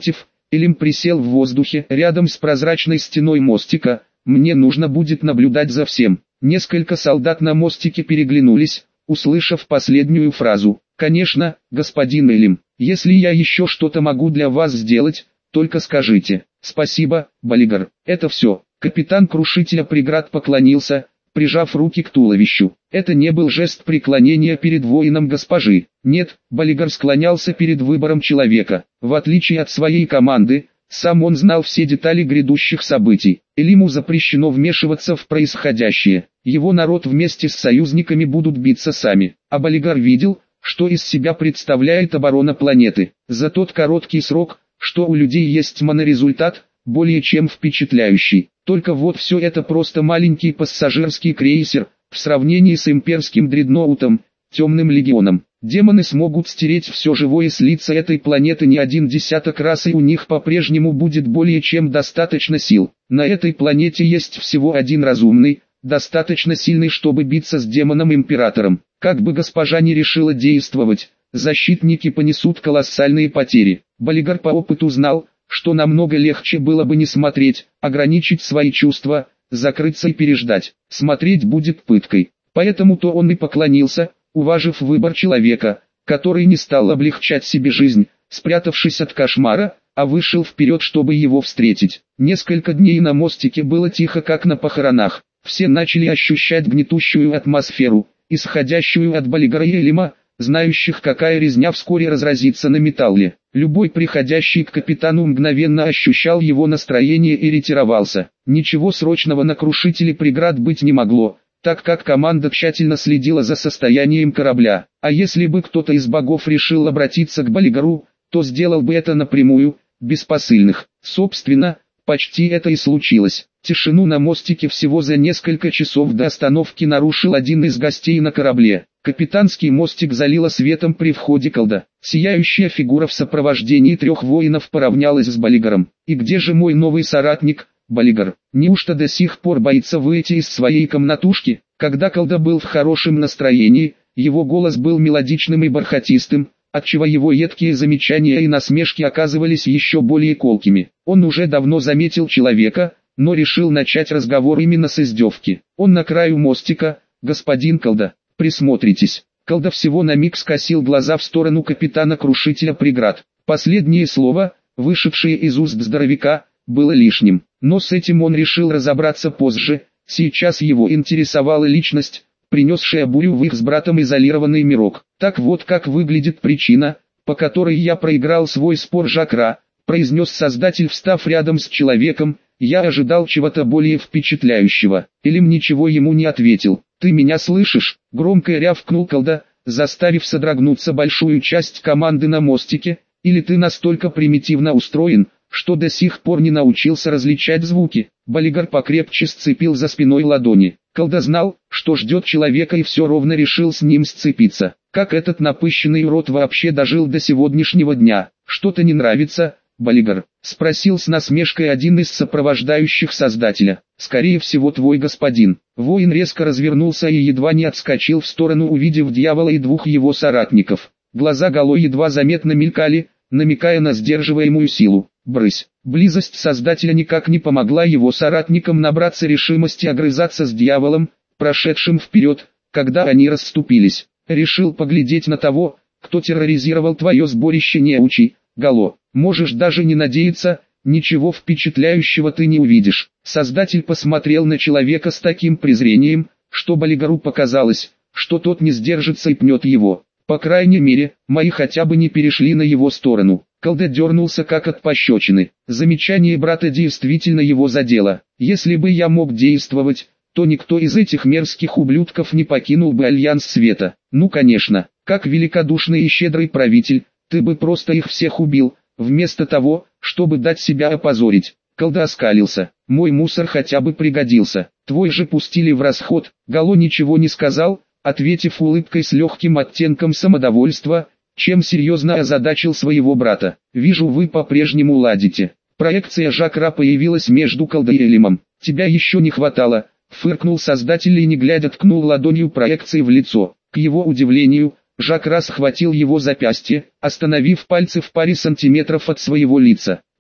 Элим присел в воздухе, рядом с прозрачной стеной мостика. Мне нужно будет наблюдать за всем. Несколько солдат на мостике переглянулись, услышав последнюю фразу. «Конечно, господин Элим, если я еще что-то могу для вас сделать, только скажите». «Спасибо, Балигар, это все». Капитан Крушителя преград поклонился, прижав руки к туловищу. Это не был жест преклонения перед воином госпожи. Нет, Балигар склонялся перед выбором человека. В отличие от своей команды, сам он знал все детали грядущих событий. Элиму запрещено вмешиваться в происходящее. Его народ вместе с союзниками будут биться сами. А Балигар видел, что из себя представляет оборона планеты. За тот короткий срок, что у людей есть монорезультат, более чем впечатляющий. Только вот все это просто маленький пассажирский крейсер, в сравнении с имперским дредноутом, темным легионом. Демоны смогут стереть все живое с лица этой планеты не один десяток раз, и у них по-прежнему будет более чем достаточно сил. На этой планете есть всего один разумный, достаточно сильный, чтобы биться с демоном-императором. Как бы госпожа ни решила действовать, защитники понесут колоссальные потери. Балигар по опыту знал, что намного легче было бы не смотреть, ограничить свои чувства, закрыться и переждать. Смотреть будет пыткой. Поэтому-то он и поклонился, уважив выбор человека, который не стал облегчать себе жизнь, спрятавшись от кошмара, а вышел вперед, чтобы его встретить. Несколько дней на мостике было тихо, как на похоронах. Все начали ощущать гнетущую атмосферу, исходящую от Балигара и Элима, знающих, какая резня вскоре разразится на Металле. Любой приходящий к капитану мгновенно ощущал его настроение и ретировался. Ничего срочного на Крушителе преград быть не могло, так как команда тщательно следила за состоянием корабля. А если бы кто-то из богов решил обратиться к Балигару, то сделал бы это напрямую, без посыльных. Собственно, почти это и случилось. Тишину на мостике всего за несколько часов до остановки нарушил один из гостей на корабле. Капитанский мостик залило светом при входе Колда. Сияющая фигура в сопровождении 3 воинов поравнялась с Балигаром. «И где же мой новый соратник, Балигар? Неужто до сих пор боится выйти из своей комнатушки?» Когда Колда был в хорошем настроении, его голос был мелодичным и бархатистым, отчего его едкие замечания и насмешки оказывались еще более колкими. Он уже давно заметил человека, но решил начать разговор именно с издевки. «Он на краю мостика, господин Колда. Присмотритесь». Колда всего на миг скосил глаза в сторону капитана Крушителя преград. Последнее слово, вышедшее из уст здоровяка, было лишним. Но с этим он решил разобраться позже. Сейчас его интересовала личность, принесшая бурю в их с братом изолированный мирок. «Так вот как выглядит причина, по которой я проиграл свой спор Жакра», произнес создатель, встав рядом с человеком. «Я ожидал чего-то более впечатляющего». Элим ничего ему не ответил. «Ты меня слышишь?» — громко рявкнул Колда, заставив содрогнуться большую часть команды на мостике. «Или ты настолько примитивно устроен, что до сих пор не научился различать звуки?» Балигар покрепче сцепил за спиной ладони. Колда знал, что ждет человека, и все ровно решил с ним сцепиться. Как этот напыщенный урод вообще дожил до сегодняшнего дня? «Что-то не нравится, Балигар?» — спросил с насмешкой один из сопровождающих создателя. «Скорее всего, твой господин». Воин резко развернулся и едва не отскочил в сторону, увидев дьявола и 2 его соратников. Глаза Гало едва заметно мелькали, намекая на сдерживаемую силу. «Брысь!» Близость создателя никак не помогла его соратникам набраться решимости огрызаться с дьяволом, прошедшим вперед, когда они расступились. «Решил поглядеть на того, кто терроризировал твое сборище неучи, Гало. Можешь даже не надеяться, ничего впечатляющего ты не увидишь». Создатель посмотрел на человека с таким презрением, что Балигару показалось, что тот не сдержится и пнет его. По крайней мере, мои хотя бы не перешли на его сторону. Колда дернулся как от пощечины. Замечание брата действительно его задело. «Если бы я мог действовать, то никто из этих мерзких ублюдков не покинул бы Альянс Света». «Ну конечно, как великодушный и щедрый правитель, ты бы просто их всех убил, вместо того, чтобы дать себя опозорить». Колда оскалился. «Мой мусор хотя бы пригодился. Твой же пустили в расход». Гало ничего не сказал, ответив улыбкой с легким оттенком самодовольства, чем серьезно озадачил своего брата. «Вижу, вы по-прежнему ладите». Проекция Жакра появилась между Колдой и Элимом. «Тебя еще не хватало», — фыркнул создатель и не глядя ткнул ладонью проекции в лицо. К его удивлению, Жакра схватил его запястье, остановив пальцы в паре сантиметров от своего лица.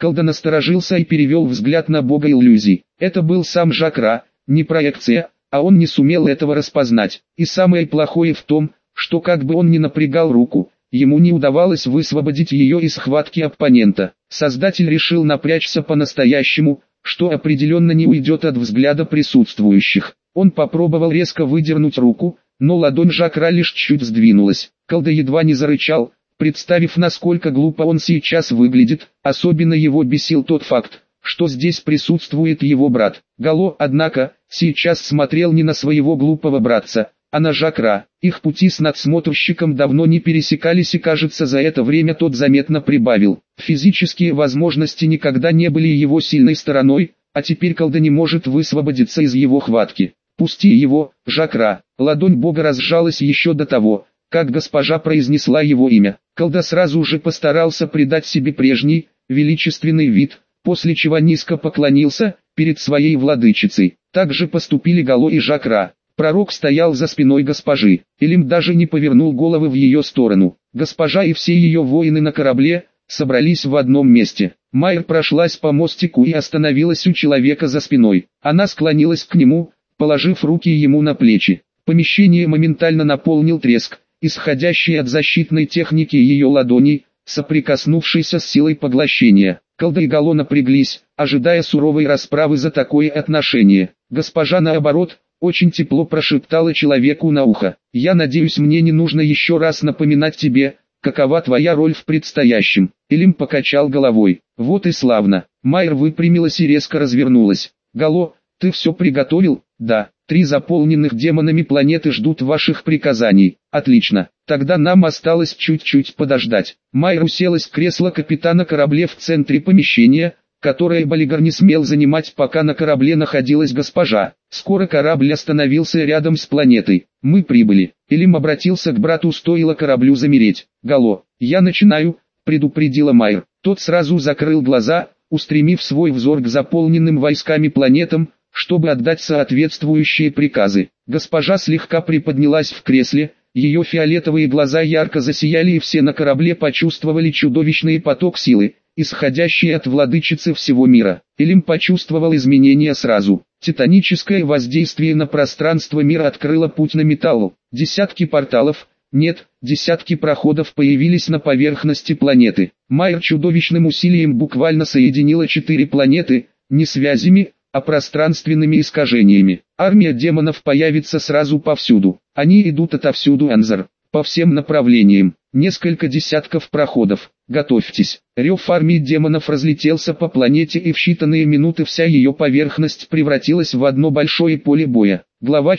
Колда насторожился и перевел взгляд на бога иллюзий. Это был сам Жакра, не проекция, а он не сумел этого распознать. И самое плохое в том, что как бы он ни напрягал руку, ему не удавалось высвободить ее из схватки оппонента. Создатель решил напрячься по-настоящему, что определенно не уйдет от взгляда присутствующих. Он попробовал резко выдернуть руку, но ладонь Жакра лишь чуть сдвинулась. Колда едва не зарычал, представив, насколько глупо он сейчас выглядит. Особенно его бесил тот факт, что здесь присутствует его брат. Гало, однако, сейчас смотрел не на своего глупого братца, а на Жакра. Их пути с надсмотрщиком давно не пересекались, и кажется, за это время тот заметно прибавил. Физические возможности никогда не были его сильной стороной, а теперь Колда не может высвободиться из его хватки. «Пусти его, Жакра!» Ладонь бога разжалась еще до того, как госпожа произнесла его имя. Колда сразу же постарался придать себе прежний, величественный вид, после чего низко поклонился перед своей владычицей. Так же поступили Гало и Жакра. Пророк стоял за спиной госпожи. Элим даже не повернул головы в ее сторону. Госпожа и все ее воины на корабле собрались в одном месте. Майер прошлась по мостику и остановилась у человека за спиной. Она склонилась к нему, положив руки ему на плечи. Помещение моментально наполнил треск, исходящий от защитной техники ее ладоней, соприкоснувшейся с силой поглощения. Колда и Гало напряглись, ожидая суровой расправы за такое отношение. Госпожа, наоборот, очень тепло прошептала человеку на ухо: «Я надеюсь, мне не нужно еще раз напоминать тебе, какова твоя роль в предстоящем». Элим покачал головой. «Вот и славно». Майер выпрямилась и резко развернулась. «Гало, ты все приготовил?» «Да. 3 заполненных демонами планеты ждут ваших приказаний». «Отлично. Тогда нам осталось чуть-чуть подождать». Майер уселась в кресло капитана корабля в центре помещения, которое Болигар не смел занимать, пока на корабле находилась госпожа. Скоро корабль остановился рядом с планетой. «Мы прибыли». Элим обратился к брату, стоило кораблю замереть. «Гало, я начинаю», — предупредила Майер. Тот сразу закрыл глаза, устремив свой взор к заполненным войсками планетам, чтобы отдать соответствующие приказы. Госпожа слегка приподнялась в кресле, ее фиолетовые глаза ярко засияли, и все на корабле почувствовали чудовищный поток силы, исходящий от владычицы всего мира. Элим почувствовал изменения сразу. Титаническое воздействие на пространство мира открыло путь на металлу. Десятки порталов, нет, десятки проходов появились на поверхности планеты. Майер чудовищным усилием буквально соединила 4 планеты, не связями, а пространственными искажениями. Армия демонов появится сразу повсюду. Они идут отовсюду, Анзар, по всем направлениям. Несколько десятков проходов. Готовьтесь. Рев армии демонов разлетелся по планете, и в считанные минуты вся ее поверхность превратилась в одно большое поле боя. Глава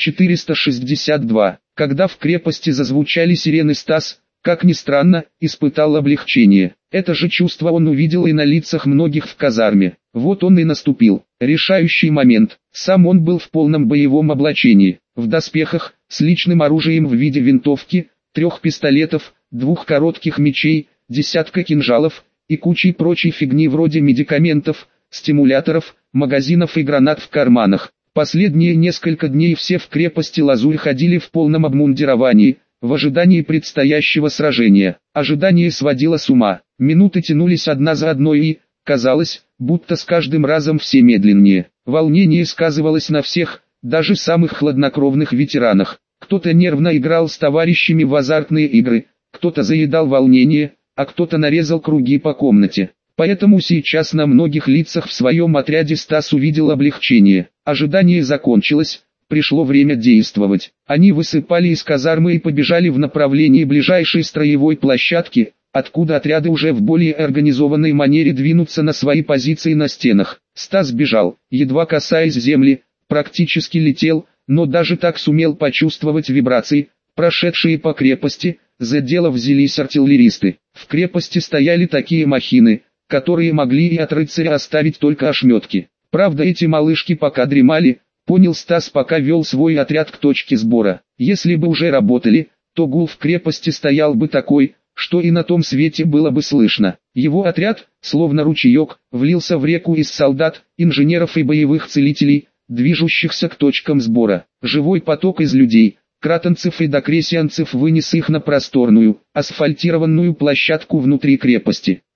462. Когда в крепости зазвучали сирены, Стас, как ни странно, испытал облегчение. Это же чувство он увидел и на лицах многих в казарме. Вот он и наступил. Решающий момент. Сам он был в полном боевом облачении, в доспехах, с личным оружием в виде винтовки, 3 пистолетов, 2 коротких мечей, десятка кинжалов и кучей прочей фигни вроде медикаментов, стимуляторов, магазинов и гранат в карманах. Последние несколько дней все в крепости Лазурь ходили в полном обмундировании, в ожидании предстоящего сражения. Ожидание сводило с ума. Минуты тянулись одна за одной и, казалось, будто с каждым разом все медленнее. Волнение сказывалось на всех, даже самых хладнокровных ветеранах. Кто-то нервно играл с товарищами в азартные игры, кто-то заедал волнение, а кто-то нарезал круги по комнате. Поэтому сейчас на многих лицах в своем отряде Стас увидел облегчение. Ожидание закончилось, пришло время действовать. Они высыпали из казармы и побежали в направлении ближайшей строевой площадки, откуда отряды уже в более организованной манере двинутся на свои позиции на стенах. Стас бежал, едва касаясь земли, практически летел, но даже так сумел почувствовать вибрации, прошедшие по крепости. За дело взялись артиллеристы. В крепости стояли такие махины, которые могли и от рыцаря оставить только ошметки. Правда, эти малышки пока дремали, понял Стас, пока вел свой отряд к точке сбора. Если бы уже работали, то гул в крепости стоял бы такой, что и на том свете было бы слышно. Его отряд, словно ручеек, влился в реку из солдат, инженеров и боевых целителей, движущихся к точкам сбора. Живой поток из людей, кратонцев и докресианцев вынес их на просторную, асфальтированную площадку внутри крепости.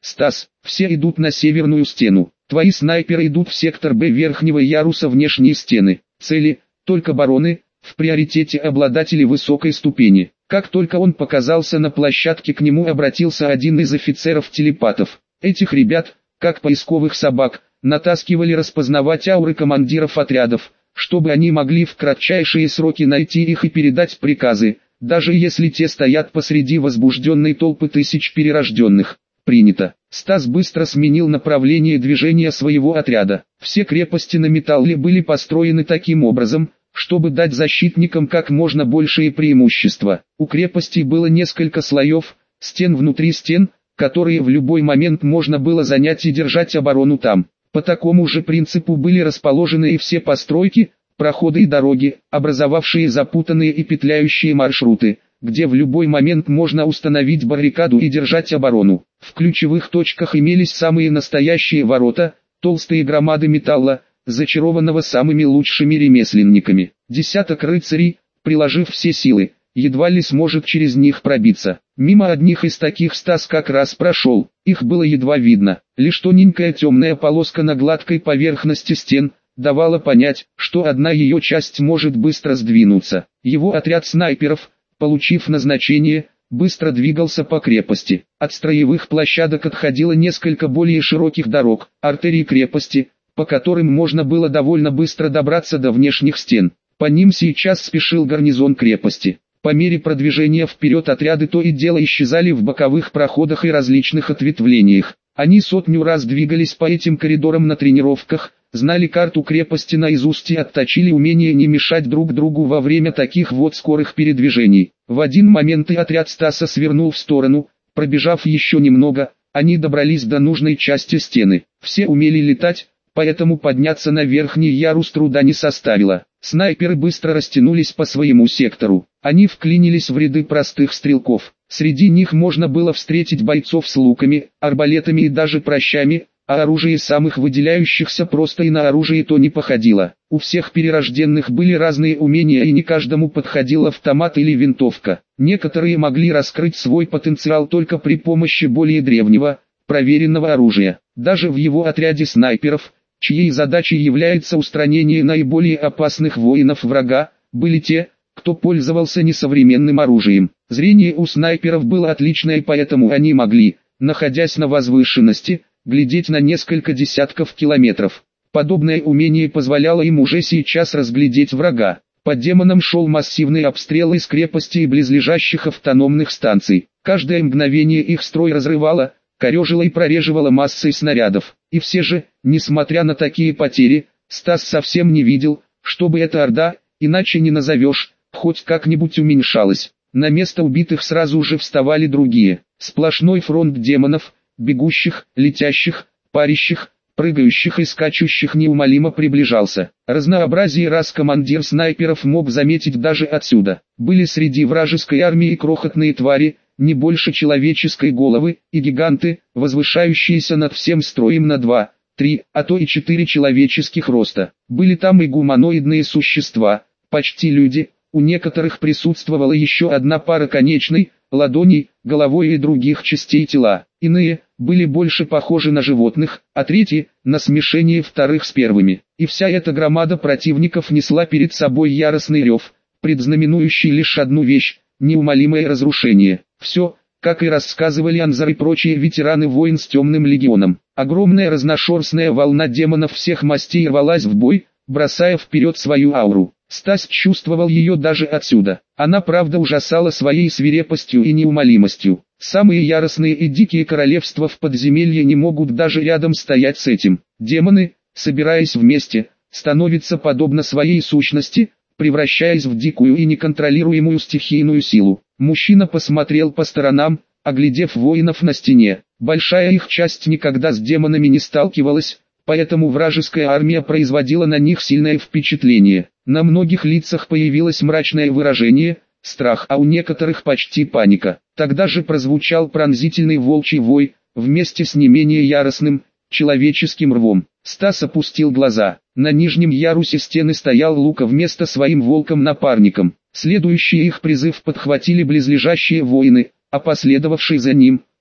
Стас, все идут на северную стену. Твои снайперы идут в сектор Б верхнего яруса внешние стены. Цели, только бароны, в приоритете обладатели высокой ступени. Как только он показался на площадке, к нему обратился один из офицеров-телепатов. Этих ребят, как поисковых собак, натаскивали распознавать ауры командиров отрядов, чтобы они могли в кратчайшие сроки найти их и передать приказы, даже если те стоят посреди возбужденной толпы тысяч перерожденных. Принято. Стас быстро сменил направление движения своего отряда. Все крепости на Металле были построены таким образом, чтобы дать защитникам как можно большее преимущество. У крепостей было несколько слоев, стен внутри стен, которые в любой момент можно было занять и держать оборону там. По такому же принципу были расположены и все постройки, проходы и дороги, образовавшие запутанные и петляющие маршруты, где в любой момент можно установить баррикаду и держать оборону. В ключевых точках имелись самые настоящие ворота, толстые громады металла, зачарованного самыми лучшими ремесленниками. Десяток рыцарей, приложив все силы, едва ли сможет через них пробиться. Мимо одних из таких Стас как раз прошел, их было едва видно, лишь тоненькая темная полоска на гладкой поверхности стен давала понять, что одна ее часть может быстро сдвинуться. Его отряд снайперов, получив назначение, быстро двигался по крепости. От строевых площадок отходило несколько более широких дорог, артерий крепости, по которым можно было довольно быстро добраться до внешних стен. По ним сейчас спешил гарнизон крепости. По мере продвижения вперед отряды то и дело исчезали в боковых проходах и различных ответвлениях. Они сотню раз двигались по этим коридорам на тренировках, знали карту крепости наизусть и отточили умение не мешать друг другу во время таких вот скорых передвижений. В один момент и отряд Стаса свернул в сторону, пробежав еще немного, они добрались до нужной части стены. Все умели летать, поэтому подняться на верхний ярус труда не составило. Снайперы быстро растянулись по своему сектору. Они вклинились в ряды простых стрелков. Среди них можно было встретить бойцов с луками, арбалетами и даже пращами, а оружие самых выделяющихся просто и на оружие то не походило. У всех перерожденных были разные умения и не каждому подходил автомат или винтовка. Некоторые могли раскрыть свой потенциал только при помощи более древнего, проверенного оружия. Даже в его отряде снайперов, чьей задачей является устранение наиболее опасных воинов врага, были те, кто пользовался несовременным оружием. Зрение у снайперов было отличное, поэтому они могли, находясь на возвышенности, глядеть на несколько десятков километров. Подобное умение позволяло им уже сейчас разглядеть врага. По демонам шел массивный обстрел из крепости и близлежащих автономных станций. Каждое мгновение их строй разрывало, корежило и прореживало массой снарядов. И все же, несмотря на такие потери, Стас совсем не видел, чтобы эта орда, иначе не назовешь, хоть как-нибудь уменьшалась. На место убитых сразу же вставали другие. Сплошной фронт демонов, бегущих, летящих, парящих, прыгающих и скачущих неумолимо приближался. Разнообразие рас командир снайперов мог заметить даже отсюда. Были среди вражеской армии крохотные твари, не больше человеческой головы, и гиганты, возвышающиеся над всем строем на 2, 3, а то и 4 человеческих роста. Были там и гуманоидные существа, почти люди, у некоторых присутствовала еще одна пара конечной, ладоней, головой и других частей тела. Иные были больше похожи на животных, а третьи – на смешение вторых с первыми. И вся эта громада противников несла перед собой яростный рев, предзнаменующий лишь одну вещь – неумолимое разрушение. Все, как и рассказывали Анзар и прочие ветераны войн с Темным легионом. Огромная разношерстная волна демонов всех мастей рвалась в бой, бросая вперед свою ауру. Стас чувствовал ее даже отсюда. Она правда ужасала своей свирепостью и неумолимостью. Самые яростные и дикие королевства в подземелье не могут даже рядом стоять с этим. Демоны, собираясь вместе, становятся подобно своей сущности, превращаясь в дикую и неконтролируемую стихийную силу. Мужчина посмотрел по сторонам, оглядев воинов на стене. Большая их часть никогда с демонами не сталкивалась, поэтому вражеская армия производила на них сильное впечатление. На многих лицах появилось мрачное выражение, страх, а у некоторых почти паника. Тогда же прозвучал пронзительный волчий вой, вместе с не менее яростным, человеческим рвом. Стас опустил глаза. На нижнем ярусе стены стоял Лука вместо своим волком-напарником. Следующий их призыв подхватили близлежащие воины, а последовавший за ним,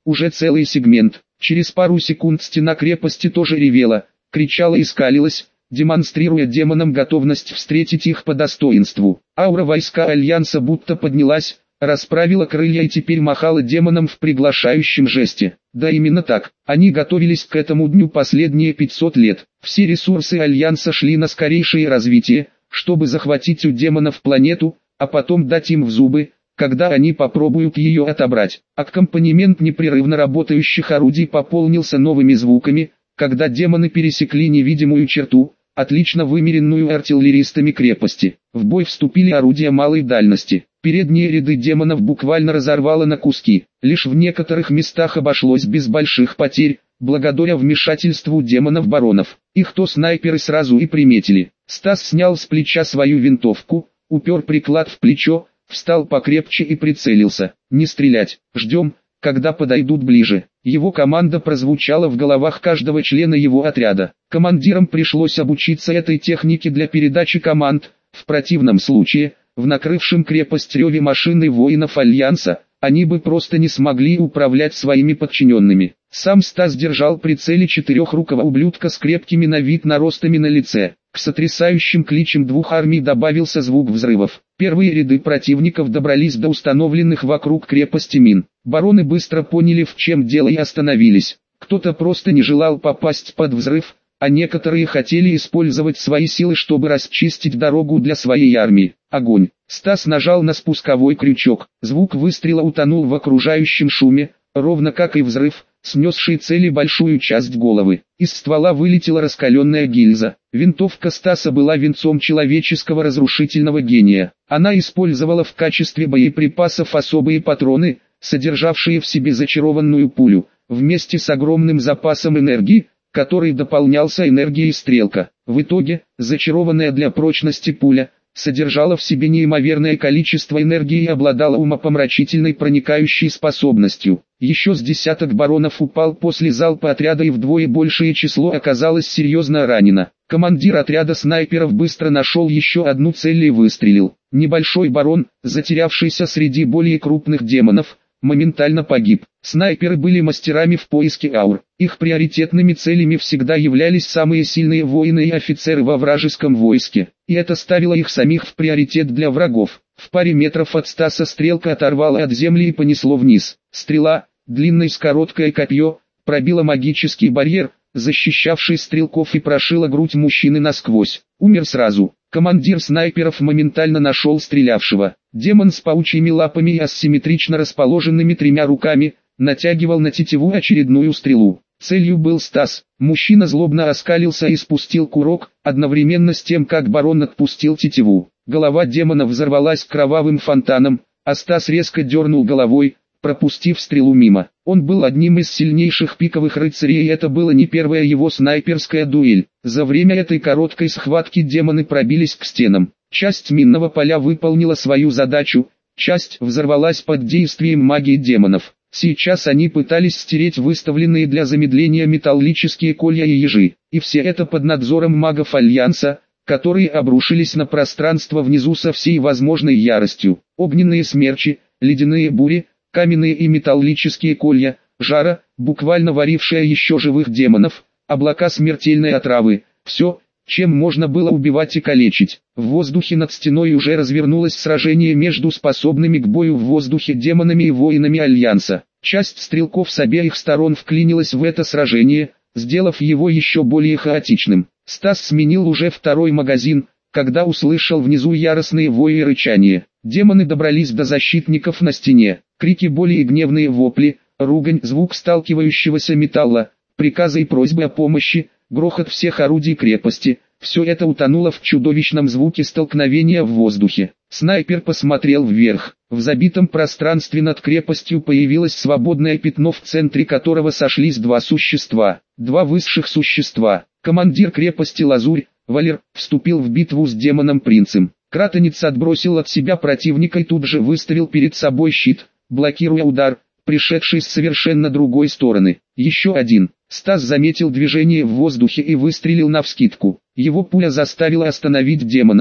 уже целый сегмент. Через пару секунд стена крепости тоже ревела, кричала и скалилась, демонстрируя демонам готовность встретить их по достоинству. Аура войска Альянса будто поднялась, расправила крылья и теперь махала демонам в приглашающем жесте. Да именно так, они готовились к этому дню последние 500 лет. Все ресурсы Альянса шли на скорейшее развитие, чтобы захватить у демонов планету, а потом дать им в зубы, когда они попробуют ее отобрать. Аккомпанемент непрерывно работающих орудий пополнился новыми звуками, когда демоны пересекли невидимую черту, отлично вымеренную артиллеристами крепости. В бой вступили орудия малой дальности. Передние ряды демонов буквально разорвало на куски. Лишь в некоторых местах обошлось без больших потерь, благодаря вмешательству демонов-баронов. Их то снайперы сразу и приметили. Стас снял с плеча свою винтовку, упер приклад в плечо, встал покрепче и прицелился. «Не стрелять, ждем, когда подойдут ближе». Его команда прозвучала в головах каждого члена его отряда. Командирам пришлось обучиться этой технике для передачи команд. В противном случае, в накрывшем крепость реве машины воинов Альянса, они бы просто не смогли управлять своими подчиненными. Сам Стас держал прицеле четырехрукого ублюдка с крепкими на вид наростами на лице. К сотрясающим кличам двух армий добавился звук взрывов. Первые ряды противников добрались до установленных вокруг крепости мин. Бароны быстро поняли, в чем дело, и остановились. Кто-то просто не желал попасть под взрыв, а некоторые хотели использовать свои силы, чтобы расчистить дорогу для своей армии. Огонь! Стас нажал на спусковой крючок. Звук выстрела утонул в окружающем шуме, ровно как и взрыв, снесший цели большую часть головы. Из ствола вылетела раскаленная гильза. Винтовка Стаса была венцом человеческого разрушительного гения. Она использовала в качестве боеприпасов особые патроны, содержавшие в себе зачарованную пулю, вместе с огромным запасом энергии, который дополнялся энергией стрелка. В итоге, зачарованная для прочности пуля, содержала в себе неимоверное количество энергии и обладала умопомрачительной проникающей способностью. Еще с десяток баронов упал после залпа отряда, и вдвое большее число оказалось серьезно ранено. Командир отряда снайперов быстро нашел еще одну цель и выстрелил. Небольшой барон, затерявшийся среди более крупных демонов, моментально погиб. Снайперы были мастерами в поиске аур. Их приоритетными целями всегда являлись самые сильные воины и офицеры во вражеском войске, и это ставило их самих в приоритет для врагов. В паре метров от Стаса стрелка оторвала от земли и понесло вниз. Стрела, длинной с короткое копье, пробила магический барьер, защищавший стрелков, и прошила грудь мужчины насквозь. Умер сразу. Командир снайперов моментально нашел стрелявшего. Демон с паучьими лапами и асимметрично расположенными тремя руками натягивал на тетиву очередную стрелу. Целью был Стас. Мужчина злобно оскалился и спустил курок, одновременно с тем, как барон отпустил тетиву. Голова демона взорвалась кровавым фонтаном, а Стас резко дернул головой, пропустив стрелу мимо. Он был одним из сильнейших пиковых рыцарей, и это была не первая его снайперская дуэль. За время этой короткой схватки демоны пробились к стенам. Часть минного поля выполнила свою задачу, часть взорвалась под действием магии демонов. Сейчас они пытались стереть выставленные для замедления металлические колья и ежи, и все это под надзором магов Альянса, которые обрушились на пространство внизу со всей возможной яростью. Огненные смерчи, ледяные бури, каменные и металлические колья, жара, буквально варившая еще живых демонов, облака смертельной отравы, все, чем можно было убивать и калечить. В воздухе над стеной уже развернулось сражение между способными к бою в воздухе демонами и воинами Альянса. Часть стрелков с обеих сторон вклинилась в это сражение, сделав его еще более хаотичным. Стас сменил уже второй магазин, когда услышал внизу яростные вои и рычания. Демоны добрались до защитников на стене. Крики боли и гневные вопли, ругань, звук сталкивающегося металла, приказы и просьбы о помощи, грохот всех орудий крепости — все это утонуло в чудовищном звуке столкновения в воздухе. Снайпер посмотрел вверх. В забитом пространстве над крепостью появилось свободное пятно, в центре которого сошлись два существа. Два высших существа. Командир крепости Лазурь, Валер, вступил в битву с демоном-принцем. Кратонец отбросил от себя противника и тут же выставил перед собой щит, блокируя удар, пришедший с совершенно другой стороны. Еще один. Стас заметил движение в воздухе и выстрелил навскидку. Его пуля заставила остановить демона,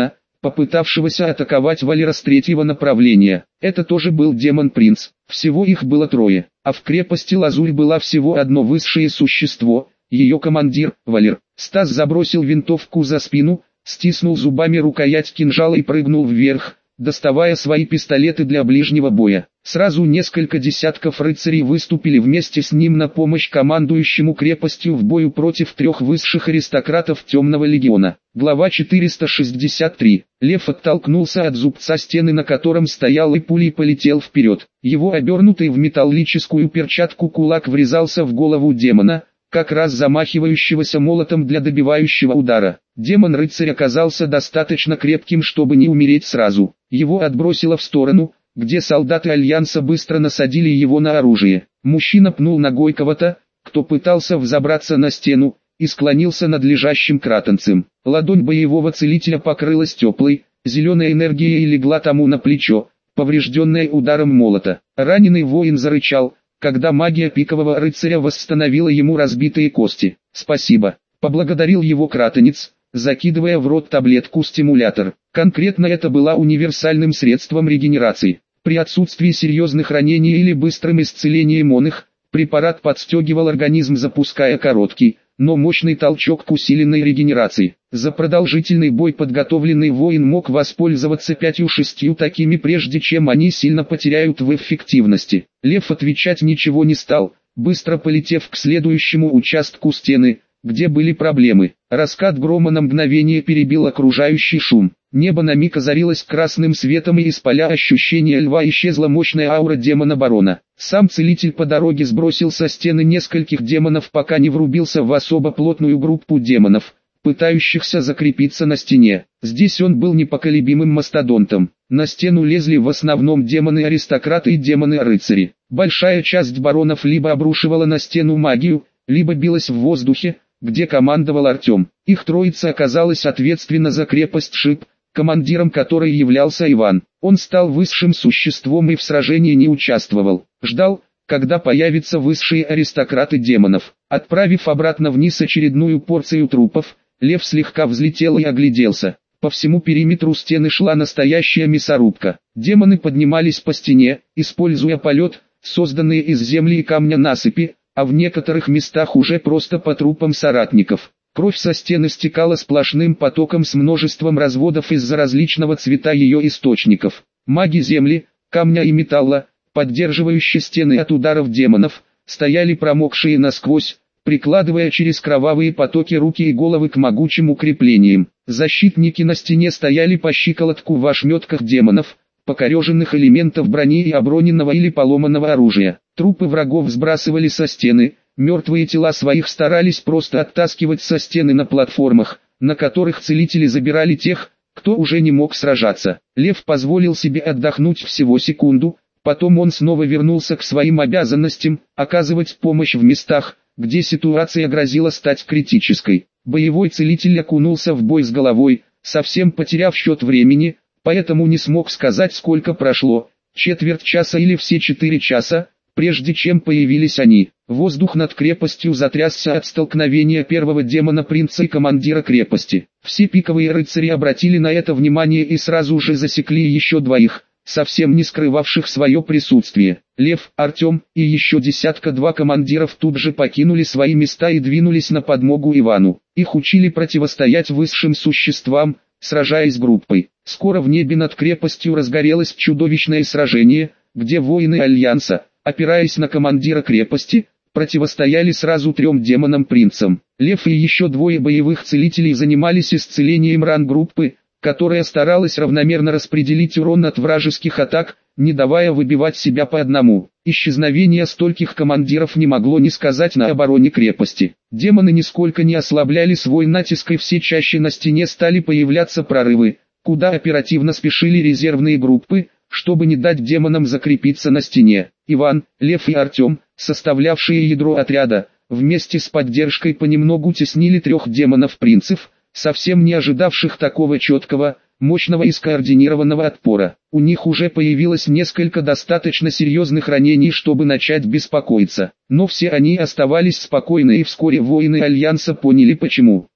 попытавшегося атаковать Валера с третьего направления. Это тоже был демон-принц. Всего их было трое, а в крепости Лазурь была всего одно высшее существо, ее командир, Валер. Стас забросил винтовку за спину, стиснул зубами рукоять кинжала и прыгнул вверх, доставая свои пистолеты для ближнего боя. Сразу несколько десятков рыцарей выступили вместе с ним на помощь командующему крепостью в бою против трех высших аристократов Темного легиона. Глава 463. Лев оттолкнулся от зубца стены, на котором стоял, и пулей полетел вперед. Его обернутый в металлическую перчатку кулак врезался в голову демона, как раз замахивающегося молотом для добивающего удара. Демон-рыцарь оказался достаточно крепким, чтобы не умереть сразу. Его отбросило в сторону, где солдаты Альянса быстро насадили его на оружие. Мужчина пнул ногой кого-то, кто пытался взобраться на стену, и склонился над лежащим кратонцем. Ладонь боевого целителя покрылась теплой, зеленой энергией и легла тому на плечо, поврежденное ударом молота. Раненый воин зарычал, когда магия пикового рыцаря восстановила ему разбитые кости. «Спасибо», — поблагодарил его кратонец, закидывая в рот таблетку-стимулятор. Конкретно это была универсальным средством регенерации. При отсутствии серьезных ранений или быстром исцелении иных, препарат подстегивал организм, запуская короткий, но мощный толчок к усиленной регенерации. За продолжительный бой подготовленный воин мог воспользоваться 5-6 такими, прежде чем они сильно потеряют в эффективности. Лев отвечать ничего не стал, быстро полетев к следующему участку стены, где были проблемы. Раскат грома на мгновение перебил окружающий шум. Небо на миг озарилось красным светом, и из поля ощущения льва исчезла мощная аура демона-барона. Сам целитель по дороге сбросил со стены нескольких демонов, пока не врубился в особо плотную группу демонов, пытающихся закрепиться на стене. Здесь он был непоколебимым мастодонтом. На стену лезли в основном демоны-аристократы и демоны-рыцари. Большая часть баронов либо обрушивала на стену магию, либо билась в воздухе, где командовал Артем. Их троица оказалась ответственна за крепость Шип, командиром которой являлся Иван. Он стал высшим существом и в сражении не участвовал. Ждал, когда появятся высшие аристократы демонов. Отправив обратно вниз очередную порцию трупов, Лев слегка взлетел и огляделся. По всему периметру стены шла настоящая мясорубка. Демоны поднимались по стене, используя полет, созданные из земли и камня насыпи, а в некоторых местах уже просто по трупам соратников. Кровь со стены стекала сплошным потоком с множеством разводов из-за различного цвета ее источников. Маги земли, камня и металла, поддерживающие стены от ударов демонов, стояли промокшие насквозь, прикладывая через кровавые потоки руки и головы к могучим укреплениям. Защитники на стене стояли по щиколотку в ошметках демонов, покореженных элементов брони и оброненного или поломанного оружия. Трупы врагов сбрасывали со стены, мертвые тела своих старались просто оттаскивать со стены на платформах, на которых целители забирали тех, кто уже не мог сражаться. Лев позволил себе отдохнуть всего секунду, потом он снова вернулся к своим обязанностям, оказывать помощь в местах, где ситуация грозила стать критической. Боевой целитель окунулся в бой с головой, совсем потеряв счет времени, поэтому не смог сказать, сколько прошло, четверть часа или все 4 часа, прежде чем появились они. Воздух над крепостью затрясся от столкновения первого демона-принца и командира крепости. Все пиковые рыцари обратили на это внимание и сразу же засекли еще двоих, совсем не скрывавших свое присутствие. Лев, Артем и еще десятка-два командиров тут же покинули свои места и двинулись на подмогу Ивану. Их учили противостоять высшим существам, сражаясь группой. Скоро в небе над крепостью разгорелось чудовищное сражение, где воины Альянса, опираясь на командира крепости, противостояли сразу 3 демонам-принцам. Лев и еще 2 боевых целителей занимались исцелением ран группы, которая старалась равномерно распределить урон от вражеских атак, не давая выбивать себя по одному. Исчезновение стольких командиров не могло не сказать на обороне крепости. Демоны нисколько не ослабляли свой натиск, и все чаще на стене стали появляться прорывы, куда оперативно спешили резервные группы, чтобы не дать демонам закрепиться на стене. Иван, Лев и Артем, составлявшие ядро отряда, вместе с поддержкой понемногу теснили 3 демонов-принцев, совсем не ожидавших такого четкого, мощного и скоординированного отпора. У них уже появилось несколько достаточно серьезных ранений, чтобы начать беспокоиться. Но все они оставались спокойны, и вскоре воины Альянса поняли почему.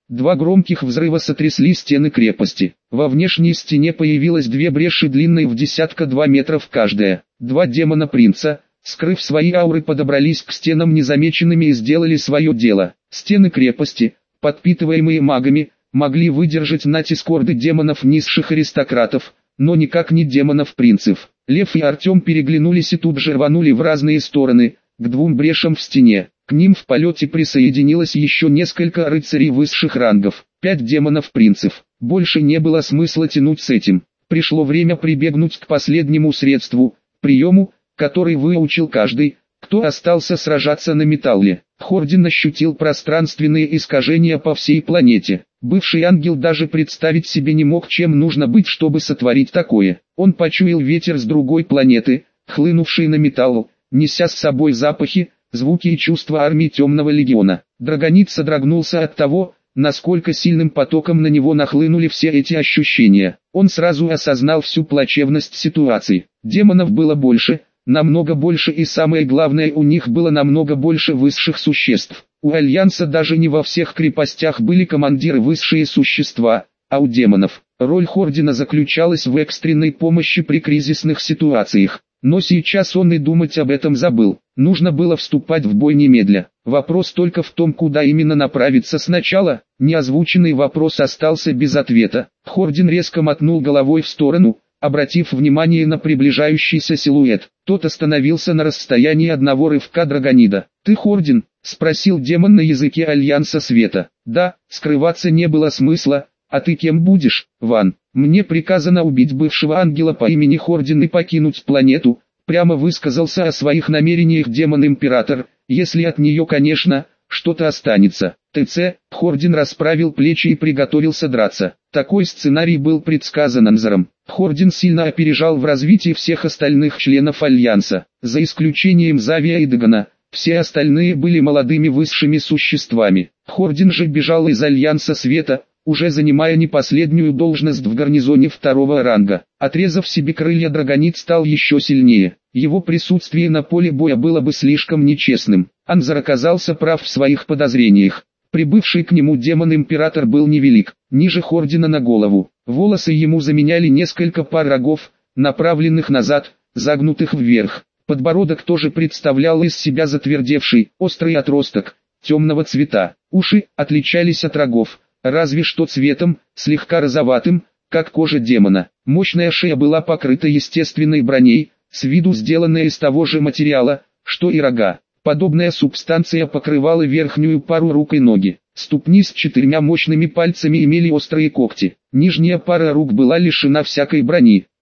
Два громких взрыва сотрясли стены крепости. Во внешней стене появилось две бреши длиной в 1,2 метров каждая. Два демона-принца, скрыв свои ауры, подобрались к стенам незамеченными и сделали свое дело. Стены крепости, подпитываемые магами, могли выдержать натиск орды демонов низших аристократов, но никак не демонов-принцев. Лев и Артем переглянулись и тут же рванули в разные стороны, к двум брешам в стене. К ним в полете присоединилось еще несколько рыцарей высших рангов, 5 демонов-принцев. Больше не было смысла тянуть с этим. Пришло время прибегнуть к последнему средству, приему, который выучил каждый, кто остался сражаться на Металле. Хордин ощутил пространственные искажения по всей планете. Бывший ангел даже представить себе не мог, чем нужно быть, чтобы сотворить такое. Он почуял ветер с другой планеты, хлынувший на Металл, неся с собой запахи, звуки и чувства армии Темного Легиона. Драгонит содрогнулся от того, насколько сильным потоком на него нахлынули все эти ощущения. Он сразу осознал всю плачевность ситуации. Демонов было больше, намного больше, и самое главное, у них было намного больше высших существ. У Альянса даже не во всех крепостях были командиры высшие существа, а у демонов. Роль Хордина заключалась в экстренной помощи при кризисных ситуациях. Но сейчас он и думать об этом забыл. Нужно было вступать в бой немедля. Вопрос только в том, куда именно направиться сначала. Неозвученный вопрос остался без ответа. Хордин резко мотнул головой в сторону, обратив внимание на приближающийся силуэт. Тот остановился на расстоянии одного рывка драгонида. «Ты Хордин?» — спросил демон на языке Альянса Света. «Да, скрываться не было смысла. А ты кем будешь, Ван?» «Мне приказано убить бывшего ангела по имени Хордин и покинуть планету», прямо высказался о своих намерениях демон-император, если от нее, конечно, что-то останется. ТЦ, Хордин расправил плечи и приготовился драться. Такой сценарий был предсказан Анзором. Хордин сильно опережал в развитии всех остальных членов Альянса. За исключением Завия и Дагана, все остальные были молодыми высшими существами. Хордин же бежал из Альянса Света, уже занимая не последнюю должность в гарнизоне второго ранга. Отрезав себе крылья, драгонит стал еще сильнее. Его присутствие на поле боя было бы слишком нечестным. Анзор оказался прав в своих подозрениях. Прибывший к нему демон-император был невелик, ниже Хордина на голову. Волосы ему заменяли несколько пар рогов, направленных назад, загнутых вверх. Подбородок тоже представлял из себя затвердевший, острый отросток, темного цвета. Уши отличались от рогов, разве что цветом, слегка розоватым, как кожа демона. Мощная шея была покрыта естественной броней, с виду сделанная из того же материала, что и рога. Подобная субстанция покрывала верхнюю пару рук и ноги. Ступни с 4 мощными пальцами имели острые когти. Нижняя пара рук была лишена всякой брони.